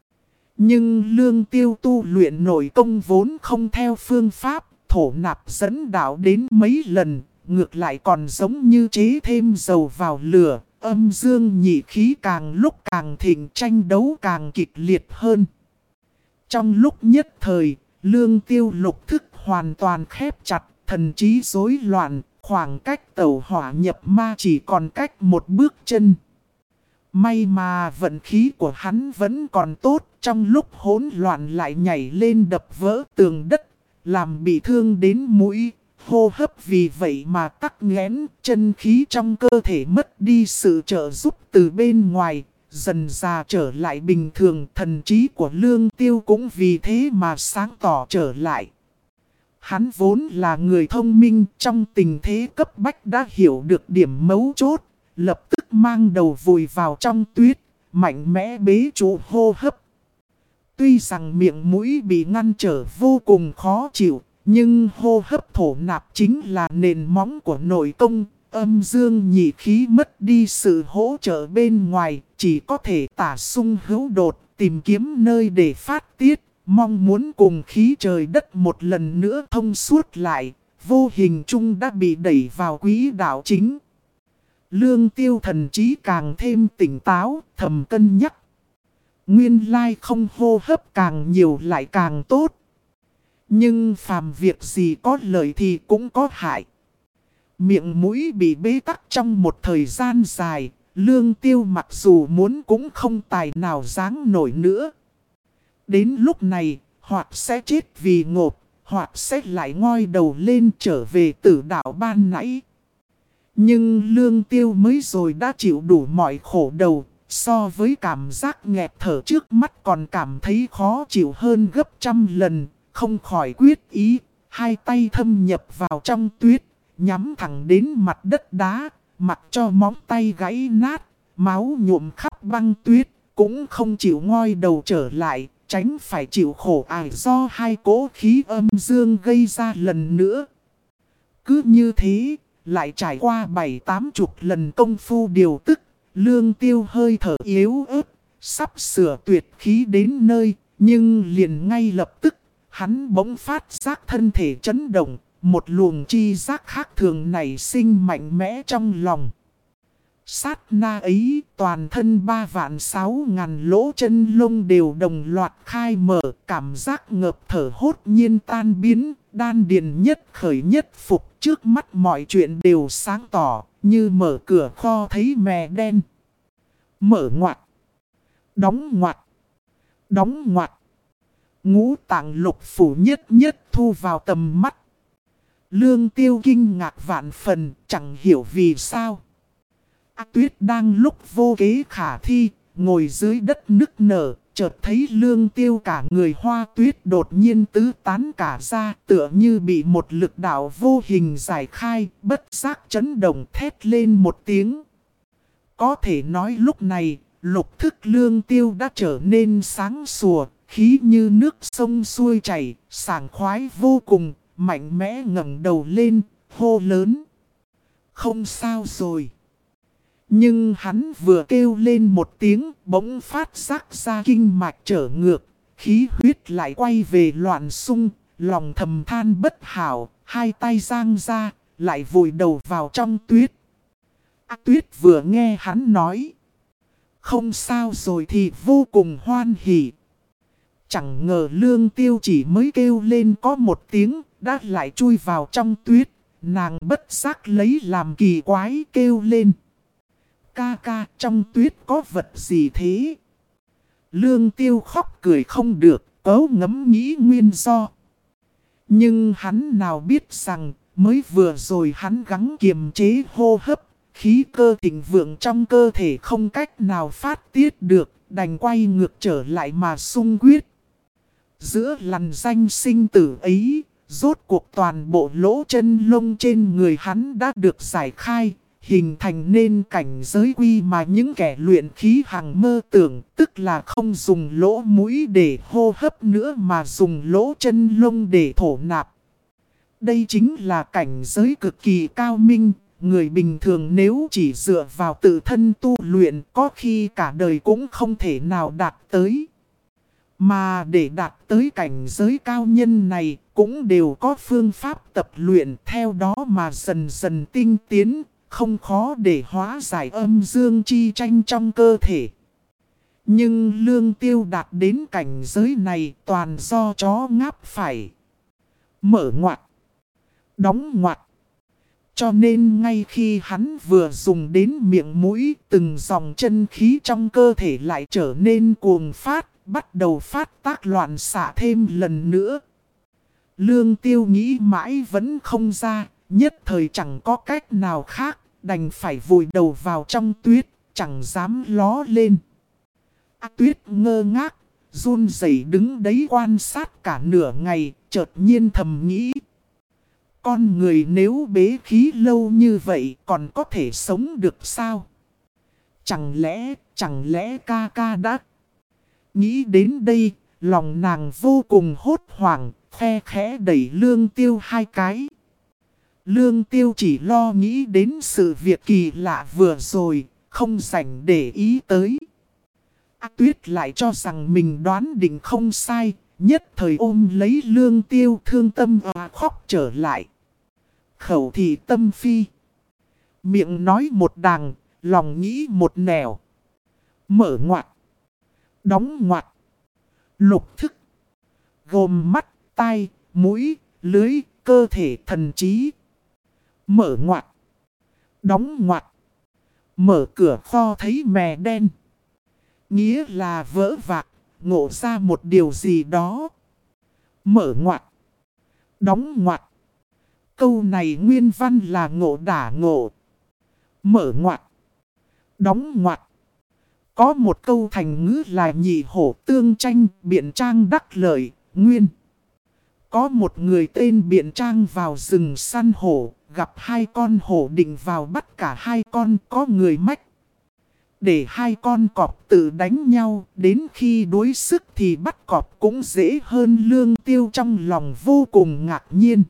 Speaker 1: Nhưng Lương Tiêu tu luyện nội công vốn không theo phương pháp thổ nạp dẫn đạo đến mấy lần, ngược lại còn giống như chế thêm dầu vào lửa, âm dương nhị khí càng lúc càng thịnh, tranh đấu càng kịch liệt hơn. Trong lúc nhất thời, Lương Tiêu lục thức hoàn toàn khép chặt, thần trí rối loạn, khoảng cách tẩu hỏa nhập ma chỉ còn cách một bước chân. May mà vận khí của hắn vẫn còn tốt, trong lúc hỗn loạn lại nhảy lên đập vỡ tường đất, làm bị thương đến mũi, hô hấp vì vậy mà tắc nghẽn, chân khí trong cơ thể mất đi sự trợ giúp từ bên ngoài, dần dà trở lại bình thường. Thần trí của Lương Tiêu cũng vì thế mà sáng tỏ trở lại. Hắn vốn là người thông minh, trong tình thế cấp bách đã hiểu được điểm mấu chốt, lập tức mang đầu vùi vào trong tuyết, mạnh mẽ bế trụ hô hấp. Tuy rằng miệng mũi bị ngăn trở vô cùng khó chịu, nhưng hô hấp thổ nạp chính là nền móng của nội công. Âm dương nhị khí mất đi sự hỗ trợ bên ngoài, chỉ có thể tả sung hữu đột, tìm kiếm nơi để phát tiết, mong muốn cùng khí trời đất một lần nữa thông suốt lại, vô hình chung đã bị đẩy vào quỹ đạo chính. Lương Tiêu thần trí càng thêm tỉnh táo, thầm cân nhắc. Nguyên lai không hô hấp càng nhiều lại càng tốt. Nhưng phàm việc gì có lợi thì cũng có hại. Miệng mũi bị bế tắc trong một thời gian dài, Lương Tiêu mặc dù muốn cũng không tài nào dáng nổi nữa. Đến lúc này, hoặc sẽ chết vì ngộp, hoặc sẽ lại ngoi đầu lên trở về tử đạo ban nãy. Nhưng Lương Tiêu mới rồi đã chịu đủ mọi khổ đầu, so với cảm giác nghẹt thở trước mắt còn cảm thấy khó chịu hơn gấp 100 lần, không khỏi quyết ý, hai tay thâm nhập vào trong tuyết, nhắm thẳng đến mặt đất đá, mặc cho móng tay gãy nát, máu nhuộm khắp băng tuyết, cũng không chịu ngoi đầu trở lại, tránh phải chịu khổ ải do 2 cỗ khí âm dương gây ra lần nữa. Cứ như thế, lại trải qua 7-80 lần công phu điều tức, Lương Tiêu hơi thở yếu ớt, sắp sửa tuyệt khí đến nơi, nhưng liền ngay lập tức, hắn bỗng phát giác thân thể chấn động, một luồng chi giác khác thường nảy sinh mạnh mẽ trong lòng. Sát na ấy, toàn thân 3.600.000 lỗ chân lông đều đồng loạt khai mở, cảm giác ngợp thở hốt nhiên tan biến, đan điền nhất khởi nhất phục, trước mắt mọi chuyện đều sáng tỏ, như mở cửa kho thấy mè đen. Mở ngoặt, đóng ngoặt, đóng ngoặt, Ngũ tạng lục phủ nhất nhất thu vào tầm mắt. Lương Tiêu kinh ngạc vạn phần, chẳng hiểu vì sao. A Tuyết đang lúc vô kế khả thi, ngồi dưới đất nức nở, chợt thấy Lương Tiêu cả người hoa tuyết đột nhiên tứ tán cả ra, tựa như bị một lực đạo vô hình giải khai, bất giác chấn động thét lên một tiếng. Có thể nói lúc này, lục thức Lương Tiêu đã trở nên sáng sủa, khí như nước sông xuôi chảy, sảng khoái vô cùng, mạnh mẽ ngẩng đầu lên, hô lớn. Không sao rồi. Nhưng hắn vừa kêu lên một tiếng, bỗng phát giác ra kinh mạch trở ngược, khí huyết lại quay về loạn xung, lòng thầm than bất hảo, hai tay giang ra, lại vùi đầu vào trong tuyết. Tuyết vừa nghe hắn nói, không sao rồi thì vô cùng hoan hỉ. Chẳng ngờ Lương Tiêu chỉ mới kêu lên có một tiếng, đã lại chui vào trong tuyết, nàng bất giác lấy làm kỳ quái kêu lên. Ca ca, trong tuyết có vật gì thế? Lương Tiêu khóc cười không được, cố ngẫm nghĩ nguyên do. Nhưng hắn nào biết rằng, mới vừa rồi hắn gắng kiềm chế hô hấp, khí cơ thịnh vượng trong cơ thể không cách nào phát tiết được, đành quay ngược trở lại mà xung quyết. Giữa lằn danh sinh tử ấy, rốt cuộc toàn bộ lỗ chân lông trên người hắn đã được giải khai, hình thành nên cảnh giới quy mà những kẻ luyện khí hằng mơ tưởng, tức là không dùng lỗ mũi để hô hấp nữa mà dùng lỗ chân lông để thổ nạp. Đây chính là cảnh giới cực kỳ cao minh, người bình thường nếu chỉ dựa vào tự thân tu luyện có khi cả đời cũng không thể nào đạt tới. Mà để đạt tới cảnh giới cao nhân này cũng đều có phương pháp tập luyện theo đó mà dần dần tinh tiến, không khó để hóa giải âm dương chi tranh trong cơ thể. Nhưng Lương Tiêu đạt đến cảnh giới này toàn do chó ngáp phải. Mở ngoặt, đóng ngoặt. Cho nên ngay khi hắn vừa dùng đến miệng mũi, từng dòng chân khí trong cơ thể lại trở nên cuồng phát, bắt đầu phát tác loạn xạ thêm lần nữa. Lương Tiêu nghĩ mãi vẫn không ra, nhất thời chẳng có cách nào khác, đành phải vùi đầu vào trong tuyết, chẳng dám ló lên. Tuyết ngơ ngác, run rẩy đứng đấy quan sát cả nửa ngày, chợt nhiên thầm nghĩ. Con người nếu bế khí lâu như vậy còn có thể sống được sao? Chẳng lẽ ca ca đã... Nghĩ đến đây, lòng nàng vô cùng hốt hoảng, khe khẽ đẩy Lương Tiêu hai cái. Lương Tiêu chỉ lo nghĩ đến sự việc kỳ lạ vừa rồi, không rảnh để ý tới. Tuyết lại cho rằng mình đoán định không sai, nhất thời ôm lấy Lương Tiêu thương tâm khóc trở lại. Khẩu thì tâm phi. Miệng nói một đằng, lòng nghĩ một nẻo. Mở ngoặt, đóng ngoặt. Lục thức, gồm mắt, tai, mũi, lưới, cơ thể thần trí. Mở ngoặt, đóng ngoặt. Mở cửa kho thấy mè đen. Nghĩa là vỡ vạc, ngộ ra một điều gì đó. Mở ngoặt, đóng ngoặt. Câu này nguyên văn là ngộ đả ngộ. Mở ngoặt, đóng ngoặt. Có một câu thành ngữ là nhị hổ tương tranh, biện trang đắc lợi, nguyên. Có một người tên biện trang vào rừng săn hổ, gặp hai con hổ định vào bắt cả hai con, có người mách. Để hai con cọp tự đánh nhau, đến khi đuối sức thì bắt cọp cũng dễ hơn. Lương Tiêu trong lòng vô cùng ngạc nhiên.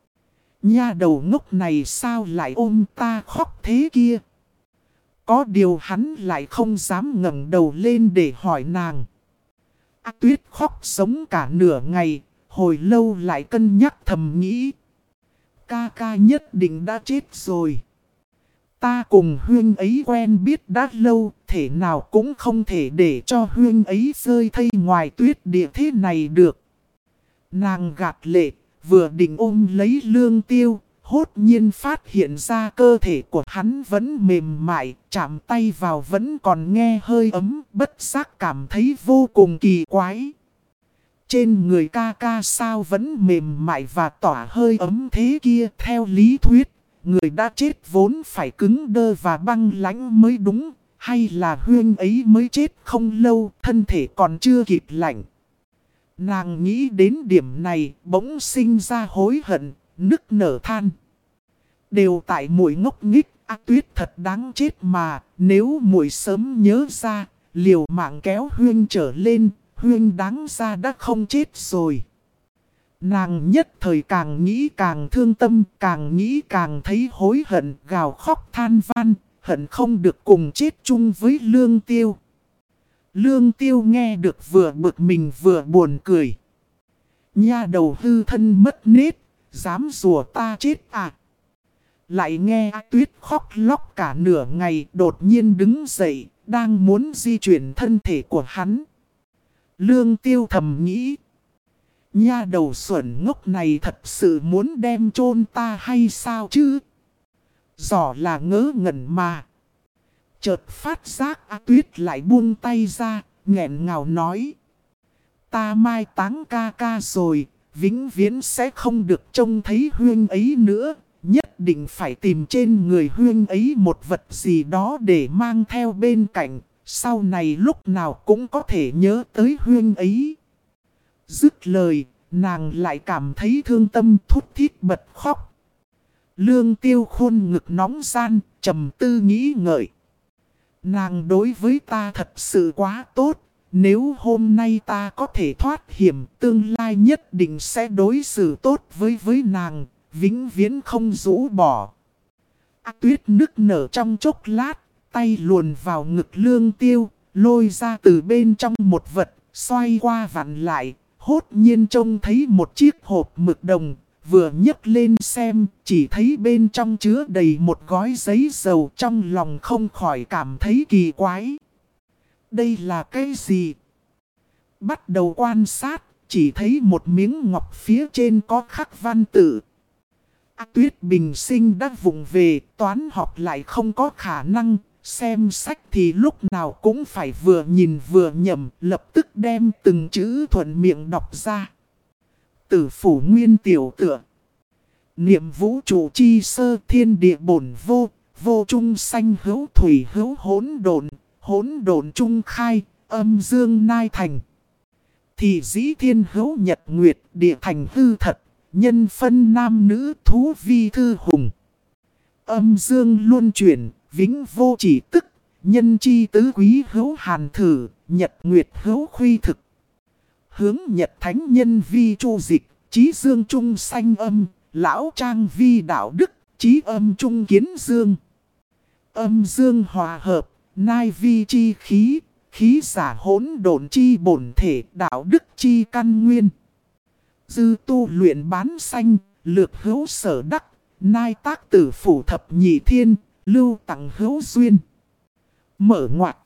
Speaker 1: Nha đầu ngốc này sao lại ôm ta khóc thế kia? Có điều hắn lại không dám ngẩng đầu lên để hỏi nàng. Tuyết khóc sống cả nửa ngày, hồi lâu lại cân nhắc thầm nghĩ. Ca ca nhất định đã chết rồi. Ta cùng huynh ấy quen biết đã lâu, thể nào cũng không thể để cho huynh ấy rơi thây ngoài tuyết địa thế này được. Nàng gạt lệ, vừa định ôm lấy Lương Tiêu, hốt nhiên phát hiện ra cơ thể của hắn vẫn mềm mại, chạm tay vào vẫn còn nghe hơi ấm, bất giác cảm thấy vô cùng kỳ quái. Trên người ca ca sao vẫn mềm mại và tỏa hơi ấm thế kia. Theo lý thuyết, người đã chết vốn phải cứng đơ và băng lãnh mới đúng. Hay là Huyên ấy mới chết không lâu, thân thể còn chưa kịp lạnh. Nàng nghĩ đến điểm này, bỗng sinh ra hối hận, nức nở than. Đều tại muội ngốc nghếch, Tuyết thật đáng chết mà, nếu muội sớm nhớ ra, liều mạng kéo Huyên trở lên, Huyên đáng ra đã không chết rồi. Nàng nhất thời càng nghĩ càng thương tâm, càng nghĩ càng thấy hối hận, gào khóc than van, hận không được cùng chết chung với Lương Tiêu. Lương Tiêu nghe được vừa bực mình vừa buồn cười. Nha đầu hư thân mất nết, dám rủa ta chết à? Lại nghe Tuyết khóc lóc cả nửa ngày, đột nhiên đứng dậy, đang muốn di chuyển thân thể của hắn. Lương Tiêu thầm nghĩ. Nha đầu xuẩn ngốc này thật sự muốn đem chôn ta hay sao chứ? Giỏ là ngớ ngẩn mà. Chợt phát giác Tuyết lại buông tay ra, nghẹn ngào nói. Ta mai táng ca ca rồi, vĩnh viễn sẽ không được trông thấy Huyên ấy nữa. Nhất định phải tìm trên người Huyên ấy một vật gì đó để mang theo bên cạnh. Sau này lúc nào cũng có thể nhớ tới Huyên ấy. Dứt lời, nàng lại cảm thấy thương tâm thút thít bật khóc. Lương Tiêu khuôn ngực nóng gian, trầm tư nghĩ ngợi. Nàng đối với ta thật sự quá tốt. Nếu hôm nay ta có thể thoát hiểm, tương lai nhất định sẽ đối xử tốt với nàng, vĩnh viễn không rũ bỏ. Tuyết nức nở trong chốc lát, tay luồn vào ngực Lương Tiêu, lôi ra từ bên trong một vật, xoay qua vặn lại, hốt nhiên trông thấy một chiếc hộp mực đồng. Vừa nhấc lên xem, chỉ thấy bên trong chứa đầy một gói giấy dầu, trong lòng không khỏi cảm thấy kỳ quái. Đây là cái gì? Bắt đầu quan sát, chỉ thấy một miếng ngọc phía trên có khắc văn tự. Tuyết bình sinh đã vụng về, toán học lại không có khả năng, xem sách thì lúc nào cũng phải vừa nhìn vừa nhẩm, lập tức đem từng chữ thuận miệng đọc ra. Tử phủ nguyên tiểu tựa. Niệm vũ trụ chi sơ thiên địa bổn vô, vô trung sanh hữu thủy hữu hỗn độn trung khai, âm dương nai thành. Thì dĩ thiên hữu nhật nguyệt, địa thành hư thật, nhân phân nam nữ thú vi thư hùng. Âm dương luân chuyển, vĩnh vô chỉ tức, nhân chi tứ quý hữu hàn thử, nhật nguyệt hữu khuy thực. Hướng nhật thánh nhân vi chu dịch, chí dương trung sanh âm, lão trang vi đạo đức, chí âm trung kiến dương. Âm dương hòa hợp, nai vi chi khí, khí giả hỗn độn chi bổn thể, đạo đức chi căn nguyên. Dư tu luyện bán sanh, lược hữu sở đắc, nai tác tử phủ thập nhị thiên, lưu tặng hữu duyên. Mở ngoặt.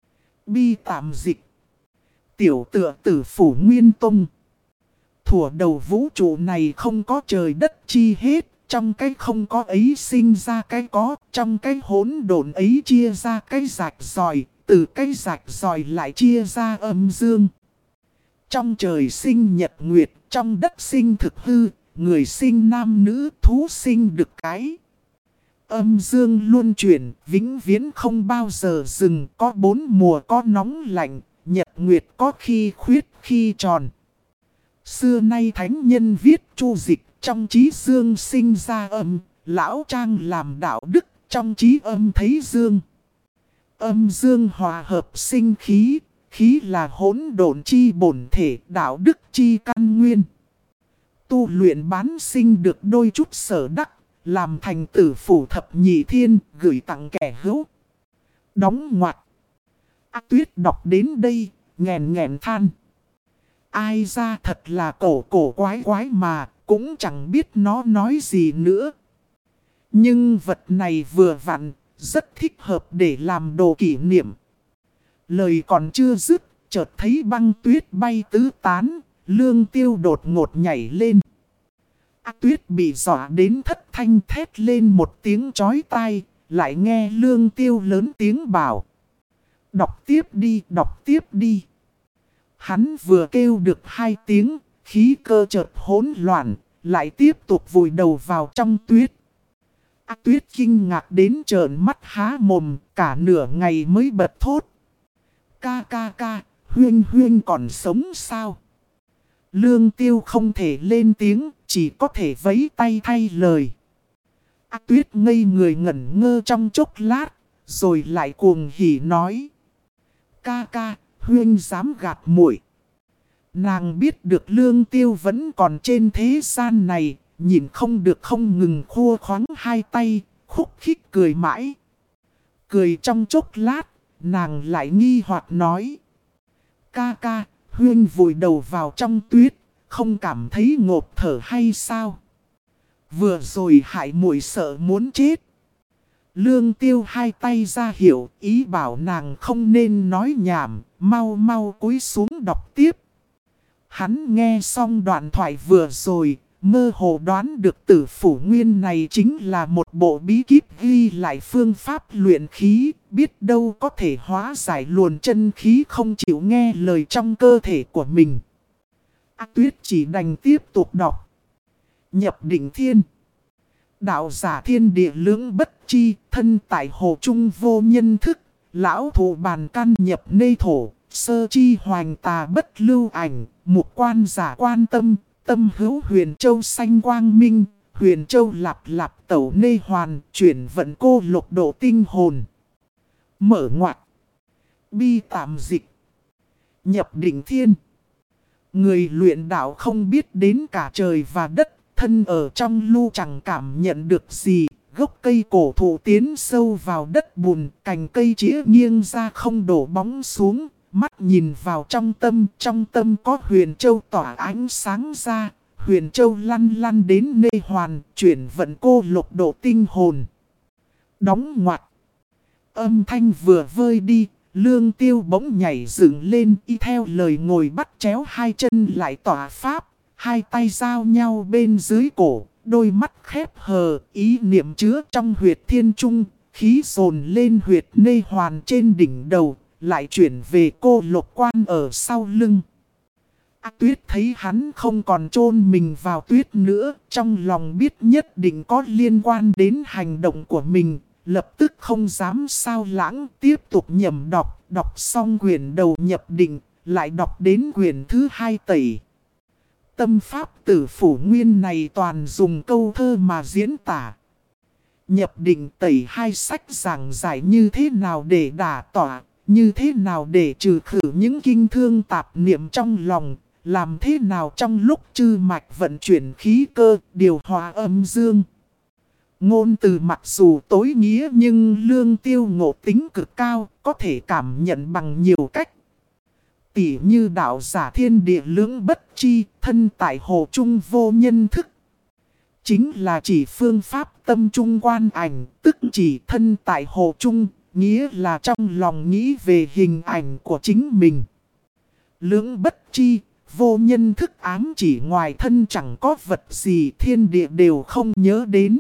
Speaker 1: Bi tạm dịch. Tiểu tựa tử phủ nguyên tông. Thuở đầu vũ trụ này không có trời đất chi hết. Trong cái không có ấy sinh ra cái có. Trong cái hỗn độn ấy chia ra cái rạch ròi. Từ cái rạch ròi lại chia ra âm dương. Trong trời sinh nhật nguyệt. Trong đất sinh thực hư. Người sinh nam nữ, thú sinh được cái. Âm dương luân chuyển, vĩnh viễn không bao giờ dừng. Có bốn mùa có nóng lạnh, nhật nguyệt có khi khuyết khi tròn. Xưa nay thánh nhân viết chu dịch, trong trí dương sinh ra âm. Lão trang làm đạo đức, trong trí âm thấy dương. Âm dương hòa hợp sinh khí, khí là hỗn độn chi bổn thể, đạo đức chi căn nguyên. Tu luyện bán sinh được đôi chút sở đắc, làm thành tử phủ thập nhị thiên, gửi tặng kẻ hữu. Đóng ngoặt. Tuyết đọc đến đây, nghẹn nghẹn than. Ai ra thật là cổ quái quái mà, cũng chẳng biết nó nói gì nữa. Nhưng vật này vừa vặn, rất thích hợp để làm đồ kỷ niệm. Lời còn chưa dứt, chợt thấy băng tuyết bay tứ tán, Lương Tiêu đột ngột nhảy lên. Tuyết bị dọa đến thất thanh thét lên một tiếng chói tai, lại nghe Lương Tiêu lớn tiếng bảo. Đọc tiếp đi, đọc tiếp đi. Hắn vừa kêu được 2 tiếng, khí cơ chợt hỗn loạn, lại tiếp tục vùi đầu vào trong tuyết. Tuyết kinh ngạc đến trợn mắt há mồm, cả nửa ngày mới bật thốt. Ca, Huyên Huyên còn sống sao? Lương Tiêu không thể lên tiếng, chỉ có thể vẫy tay thay lời. Tuyết ngây người ngẩn ngơ trong chốc lát, rồi lại cuồng hỉ nói. Ca, Huyên dám gạt muội. Nàng biết được Lương Tiêu vẫn còn trên thế gian này, nhìn không được không ngừng khua khoắng 2 tay, khúc khích cười mãi. Cười trong chốc lát, nàng lại nghi hoặc nói. Ca, Huyên vùi đầu vào trong tuyết, không cảm thấy ngộp thở hay sao? Vừa rồi hại muội sợ muốn chết. Lương Tiêu 2 tay ra hiệu, ý bảo nàng không nên nói nhảm, mau cúi xuống đọc tiếp. Hắn nghe xong đoạn thoại vừa rồi, mơ hồ đoán được Tử Phủ Nguyên này chính là một bộ bí kíp ghi lại phương pháp luyện khí, biết đâu có thể hóa giải luồn chân khí không chịu nghe lời trong cơ thể của mình. Tuyết chỉ đành tiếp tục đọc. Nhập định thiên. Đạo giả thiên địa lưỡng bất chi, thân tại hồ trung vô nhân thức, lão thụ bàn căn nhập nê thổ, sơ chi hoành tà bất lưu ảnh, mục quan giả quan tâm, tâm hữu huyền châu xanh quang minh, huyền châu lạp lạp tẩu nê hoàn, chuyển vận cô lục độ tinh hồn. Mở ngoặt. Bi tạm dịch. Nhập định thiên. Người luyện đạo không biết đến cả trời và đất, thân ở trong lu chẳng cảm nhận được gì. Gốc cây cổ thụ tiến sâu vào đất bùn, cành cây chĩa nghiêng ra không đổ bóng xuống. Mắt nhìn vào trong tâm có huyền châu tỏa ánh sáng ra. Huyền châu lăn đến nê hoàn, chuyển vận cô lục độ tinh hồn. Đóng ngoặt. Âm thanh vừa vơi đi, Lương Tiêu bỗng nhảy dựng lên, y theo lời ngồi bắt chéo 2 chân lại tỏa pháp. 2 tay giao nhau bên dưới cổ, đôi mắt khép hờ, ý niệm chứa trong huyệt thiên trung, khí dồn lên huyệt nê hoàn trên đỉnh đầu, lại chuyển về cô lục quan ở sau lưng. Tuyết thấy hắn không còn chôn mình vào tuyết nữa, trong lòng biết nhất định có liên quan đến hành động của mình, lập tức không dám sao lãng, tiếp tục nhẩm đọc xong quyển đầu nhập định, lại đọc đến quyển thứ 2 tẩy. Tâm pháp Tử Phủ Nguyên này toàn dùng câu thơ mà diễn tả. Nhập định tẩy 2 sách giảng giải như thế nào để đả tỏa, như thế nào để trừ khử những kinh thương tạp niệm trong lòng, làm thế nào trong lúc chư mạch vận chuyển khí cơ, điều hòa âm dương. Ngôn từ mặc dù tối nghĩa nhưng Lương Tiêu ngộ tính cực cao, có thể cảm nhận bằng nhiều cách. Tỉ như đạo giả thiên địa lưỡng bất chi, thân tại hồ trung vô nhân thức. Chính là chỉ phương pháp tâm trung quan ảnh, tức chỉ thân tại hồ trung, nghĩa là trong lòng nghĩ về hình ảnh của chính mình. Lưỡng bất chi, vô nhân thức ám chỉ ngoài thân chẳng có vật gì thiên địa đều không nhớ đến.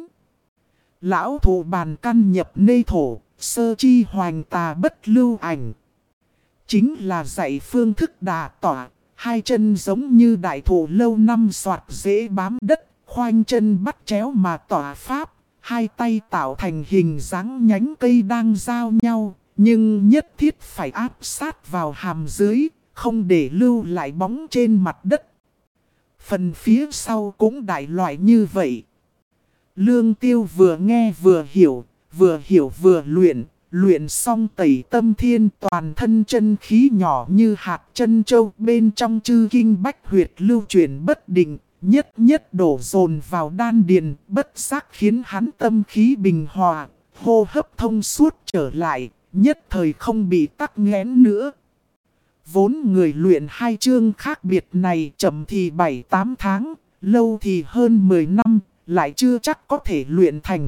Speaker 1: Lão thụ bàn căn nhập nê thổ, sơ chi hoành tà bất lưu ảnh. Chính là dạy phương thức đà tỏa, 2 chân giống như đại thụ lâu năm soạt dễ bám đất, khoanh chân bắt chéo mà tỏa pháp. 2 tay tạo thành hình dáng nhánh cây đang giao nhau, nhưng nhất thiết phải áp sát vào hàm dưới, không để lưu lại bóng trên mặt đất. Phần phía sau cũng đại loại như vậy. Lương Tiêu vừa nghe vừa hiểu vừa luyện. Luyện xong tẩy tâm thiên, toàn thân chân khí nhỏ như hạt chân châu bên trong chư kinh bách huyệt lưu chuyển bất định, nhất đổ dồn vào đan điền, bất giác khiến hắn tâm khí bình hòa, hô hấp thông suốt trở lại, nhất thời không bị tắc nghẽn nữa. Vốn người luyện 2 chương khác biệt này chậm thì 7-8 tháng, lâu thì hơn 10 năm, lại chưa chắc có thể luyện thành.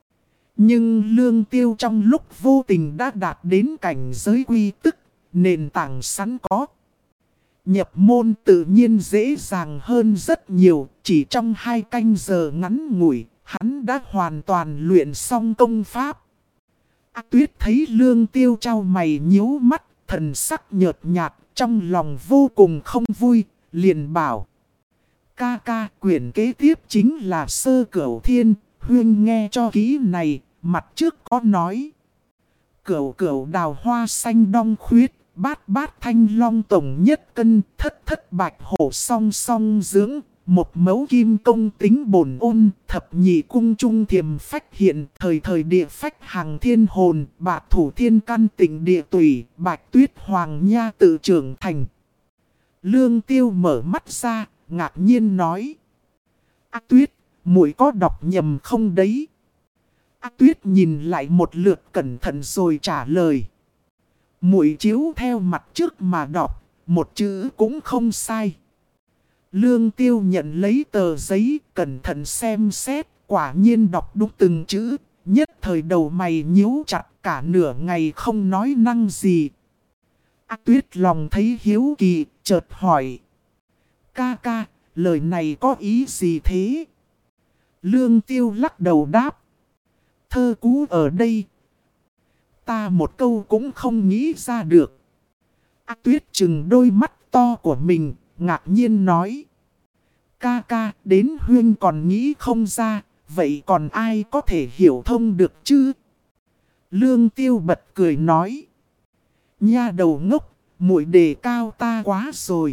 Speaker 1: Nhưng Lương Tiêu trong lúc vô tình đã đạt đến cảnh giới quy tức, nền tảng sẵn có. Nhập môn tự nhiên dễ dàng hơn rất nhiều, chỉ trong 2 canh giờ ngắn ngủi, hắn đã hoàn toàn luyện xong công pháp. Tuyết thấy Lương Tiêu trao mày nhíu mắt, thần sắc nhợt nhạt, trong lòng vô cùng không vui, liền bảo. Ca ca, quyển kế tiếp chính là Sơ Cửu Thiên, huynh nghe cho kỹ này, mặt trước có nói. Cửu cửu đào hoa xanh đong khuyết, bát bát thanh long tổng nhất cân, thất thất bạch hổ song song dưỡng. Một mấu kim công tính bổn ôn, thập nhị cung trung thiềm phách hiện, thời thời địa phách hàng thiên hồn, bạc thủ thiên căn tịnh địa tùy, bạch tuyết hoàng nha tự trưởng thành. Lương Tiêu mở mắt ra, ngạc nhiên nói. A Tuyết, muội có đọc nhầm không đấy? A Tuyết nhìn lại một lượt cẩn thận rồi trả lời. Muội chiếu theo mặt trước mà đọc, một chữ cũng không sai. Lương Tiêu nhận lấy tờ giấy, cẩn thận xem xét, quả nhiên đọc đúng từng chữ, nhất thời đầu mày nhíu chặt cả nửa ngày không nói năng gì. A Tuyết lòng thấy hiếu kỳ, chợt hỏi. Ca ca, lời này có ý gì thế? Lương Tiêu lắc đầu đáp. Thơ cú ở đây. Ta một câu cũng không nghĩ ra được. A Tuyết chừng đôi mắt to của mình, ngạc nhiên nói. Ca ca, đến huynh còn nghĩ không ra, vậy còn ai có thể hiểu thông được chứ? Lương Tiêu bật cười nói. Nha đầu ngốc, muội đề cao ta quá rồi.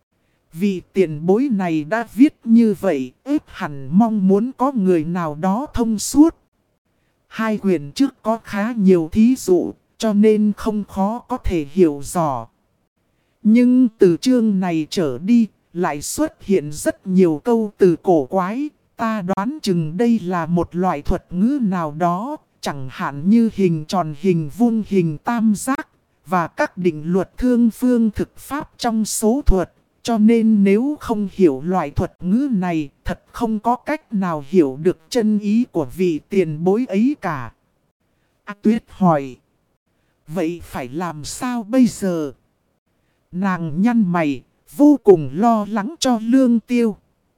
Speaker 1: Vì tiền bối này đã viết như vậy, ếp hẳn mong muốn có người nào đó thông suốt. Hai quyển trước có khá nhiều thí dụ, cho nên không khó có thể hiểu rõ. Nhưng từ chương này trở đi, lại xuất hiện rất nhiều câu từ cổ quái. Ta đoán chừng đây là một loại thuật ngữ nào đó, chẳng hạn như hình tròn, hình vuông, hình tam giác, và các định luật thương phương thực pháp trong số thuật. Cho nên nếu không hiểu loại thuật ngữ này, thật không có cách nào hiểu được chân ý của vị tiền bối ấy cả. A Tuyết hỏi. Vậy phải làm sao bây giờ? Nàng nhăn mày, vô cùng lo lắng cho Lương Tiêu.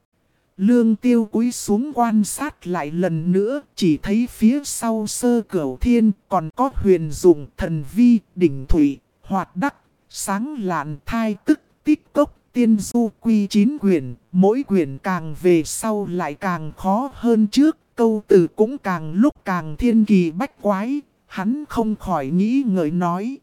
Speaker 1: Lương Tiêu cúi xuống quan sát lại lần nữa, chỉ thấy phía sau Sơ Cửu Thiên còn có huyền dụng, thần vi, đỉnh thủy, hoạt đắc, sáng lạn, thai tức, tích cốc, tiên du quy 9 quyển. Mỗi quyển càng về sau lại càng khó hơn trước, câu từ cũng càng lúc càng thiên kỳ bách quái. Hắn không khỏi nghĩ ngợi nói.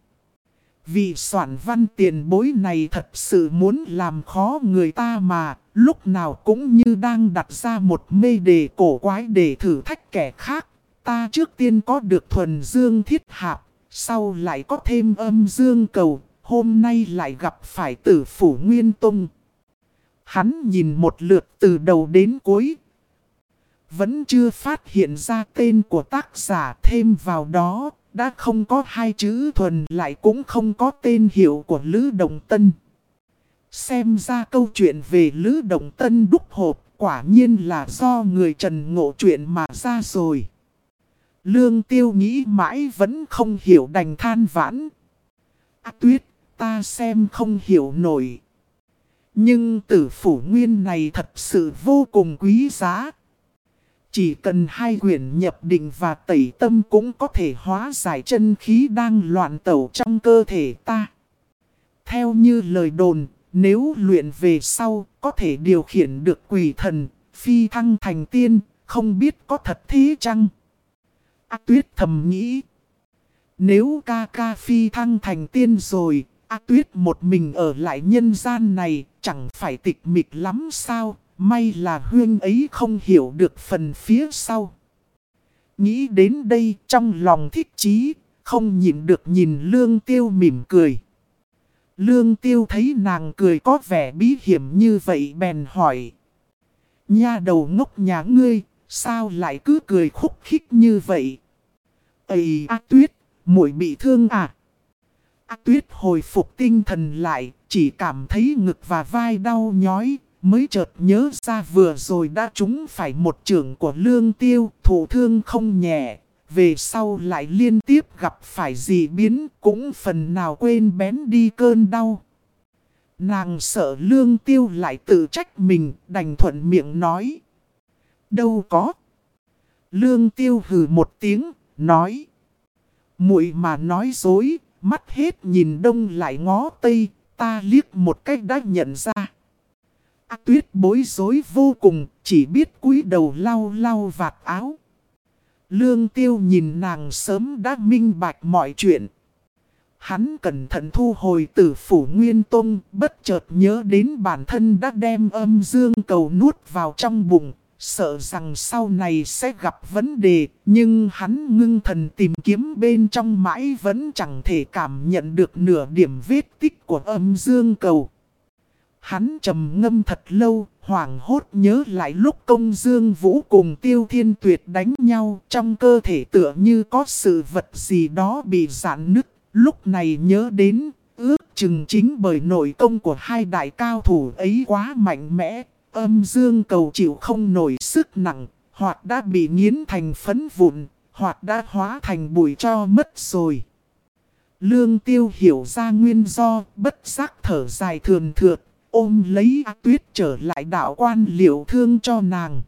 Speaker 1: Vị soạn văn tiền bối này thật sự muốn làm khó người ta mà, lúc nào cũng như đang đặt ra một mê đề cổ quái để thử thách kẻ khác. Ta trước tiên có được thuần dương thiết hạp, sau lại có thêm âm dương cầu, hôm nay lại gặp phải Tử Phủ Nguyên Tông. Hắn nhìn một lượt từ đầu đến cuối, vẫn chưa phát hiện ra tên của tác giả, thêm vào đó. Đã không có hai chữ thuần, lại cũng không có tên hiệu của Lữ Đồng Tân. Xem ra câu chuyện về Lữ Đồng Tân đúc hộp quả nhiên là do người Trần ngộ chuyện mà ra rồi. Lương Tiêu nghĩ mãi vẫn không hiểu, đành than vãn. A Tuyết, ta xem không hiểu nổi. Nhưng Tử Phủ Nguyên này thật sự vô cùng quý giá. Chỉ cần hai quyển nhập định và tẩy tâm cũng có thể hóa giải chân khí đang loạn tẩu trong cơ thể ta. Theo như lời đồn, nếu luyện về sau, có thể điều khiển được quỷ thần, phi thăng thành tiên, không biết có thật thế chăng? A Tuyết thầm nghĩ. Nếu ca ca phi thăng thành tiên rồi, A Tuyết một mình ở lại nhân gian này, chẳng phải tịch mịch lắm sao? May là huynh ấy không hiểu được phần phía sau. Nghĩ đến đây, trong lòng thích chí, không nhịn được nhìn Lương Tiêu mỉm cười. Lương Tiêu thấy nàng cười có vẻ bí hiểm như vậy bèn hỏi. Nha đầu ngốc nhà ngươi, sao lại cứ cười khúc khích như vậy? Ây A Tuyết, muội bị thương à? A Tuyết hồi phục tinh thần lại, chỉ cảm thấy ngực và vai đau nhói. Mới chợt nhớ ra vừa rồi đã trúng phải một chưởng của Lương Tiêu, thụ thương không nhẹ. Về sau lại liên tiếp gặp phải dị biến, cũng phần nào quên bén đi cơn đau. Nàng sợ Lương Tiêu lại tự trách mình, đành thuận miệng nói. Đâu có. Lương Tiêu hừ một tiếng, nói. Muội mà nói dối, mắt hết nhìn đông lại ngó tây. ta liếc một cách đã nhận ra. Tuyết bối rối vô cùng, chỉ biết cúi đầu lau lau vạt áo. Lương Tiêu nhìn nàng sớm đã minh bạch mọi chuyện. Hắn cẩn thận thu hồi Tử Phủ Nguyên Tông, bất chợt nhớ đến bản thân đã đem Âm Dương Cầu nuốt vào trong bụng, sợ rằng sau này sẽ gặp vấn đề, nhưng hắn ngưng thần tìm kiếm bên trong mãi vẫn chẳng thể cảm nhận được nửa điểm vết tích của Âm Dương Cầu. Hắn trầm ngâm thật lâu, hoảng hốt nhớ lại lúc Công Dương Vũ cùng Tiêu Thiên Tuyệt đánh nhau, trong cơ thể tựa như có sự vật gì đó bị rạn nứt. Lúc này nhớ đến, ước chừng chính bởi nội công của hai đại cao thủ ấy quá mạnh mẽ, Âm Dương Cầu chịu không nổi sức nặng, hoặc đã bị nghiến thành phấn vụn, hoặc đã hóa thành bụi tro mất rồi. Lương Tiêu hiểu ra nguyên do, bất giác thở dài thườn thượt, ôm lấy A Tuyết trở lại đạo quan liệu thương cho nàng.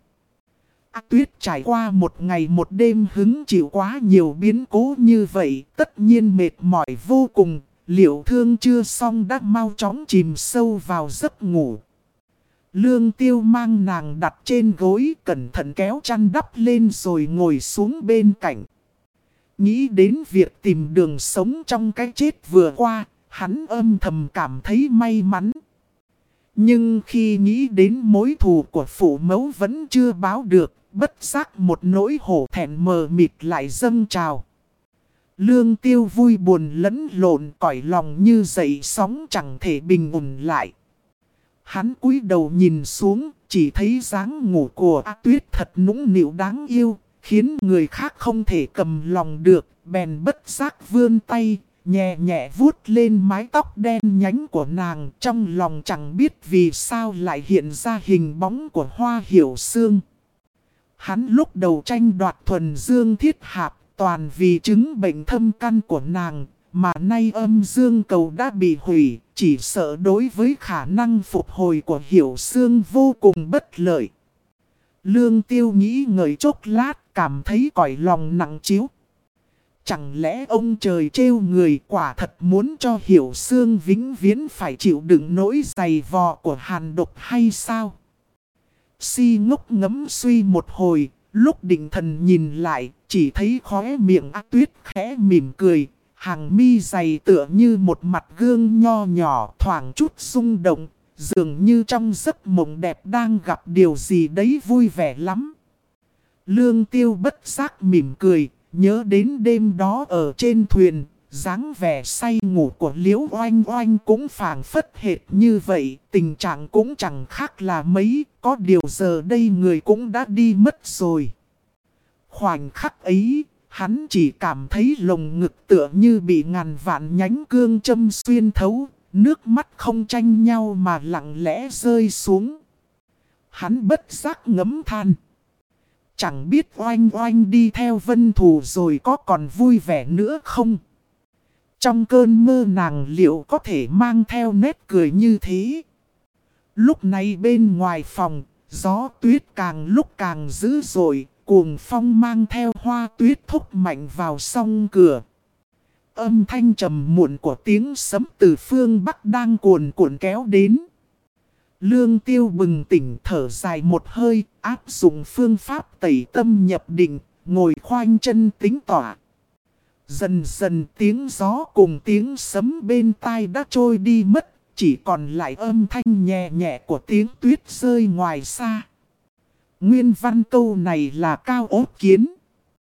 Speaker 1: A Tuyết trải qua một ngày một đêm hứng chịu quá nhiều biến cố như vậy, tất nhiên mệt mỏi vô cùng, liệu thương chưa xong đã mau chóng chìm sâu vào giấc ngủ. Lương Tiêu mang nàng đặt trên gối, cẩn thận kéo chăn đắp lên rồi ngồi xuống bên cạnh. Nghĩ đến việc tìm đường sống trong cái chết vừa qua, hắn âm thầm cảm thấy may mắn. Nhưng khi nghĩ đến mối thù của phụ mẫu vẫn chưa báo được, bất giác một nỗi hổ thẹn mờ mịt lại dâng trào. Lương Tiêu vui buồn lẫn lộn, cõi lòng như dậy sóng chẳng thể bình ổn lại. Hắn cúi đầu nhìn xuống, chỉ thấy dáng ngủ của A Tuyết thật nũng nịu đáng yêu, khiến người khác không thể cầm lòng được, bèn bất giác vươn tay, nhẹ nhẹ vuốt lên mái tóc đen nhánh của nàng, trong lòng chẳng biết vì sao lại hiện ra hình bóng của Hoa Hiểu Sương. Hắn lúc đầu tranh đoạt thuần dương thiết hạp, toàn vì chứng bệnh thâm căn của nàng, mà nay Âm Dương Cầu đã bị hủy, chỉ sợ đối với khả năng phục hồi của Hiểu Sương vô cùng bất lợi. Lương Tiêu nghĩ ngợi chốc lát, cảm thấy cõi lòng nặng trĩu. Chẳng lẽ ông trời trêu người, quả thật muốn cho Hiểu Sương vĩnh viễn phải chịu đựng nỗi dày vò của hàn độc hay sao? Si ngốc ngẫm suy một hồi, lúc định thần nhìn lại, chỉ thấy khóe miệng A Tuyết khẽ mỉm cười, hàng mi dày tựa như một mặt gương nho nhỏ thoảng chút rung động, dường như trong giấc mộng đẹp đang gặp điều gì đấy vui vẻ lắm. Lương Tiêu bất giác mỉm cười, nhớ đến đêm đó ở trên thuyền, dáng vẻ say ngủ của Liễu Oanh Oanh cũng phảng phất hệt như vậy, tình trạng cũng chẳng khác là mấy, có điều giờ đây người cũng đã đi mất rồi. Khoảnh khắc ấy, hắn chỉ cảm thấy lồng ngực tựa như bị ngàn vạn nhánh cương châm xuyên thấu, nước mắt không tranh nhau mà lặng lẽ rơi xuống. Hắn bất giác ngấm than. Chẳng biết Oanh Oanh đi theo Vân Thù rồi có còn vui vẻ nữa không? Trong cơn mơ nàng liệu có thể mang theo nét cười như thế? Lúc này bên ngoài phòng, gió tuyết càng lúc càng dữ dội, cuồng phong mang theo hoa tuyết thúc mạnh vào song cửa. Âm thanh trầm muộn của tiếng sấm từ phương Bắc đang cuồn cuộn kéo đến. Lương Tiêu bừng tỉnh thở dài một hơi, áp dụng phương pháp tẩy tâm nhập định, ngồi khoanh chân tính tỏa. Dần dần tiếng gió cùng tiếng sấm bên tai đã trôi đi mất, chỉ còn lại âm thanh nhẹ nhẹ của tiếng tuyết rơi ngoài xa. Nguyên văn câu này là Cao Ốt Kiến.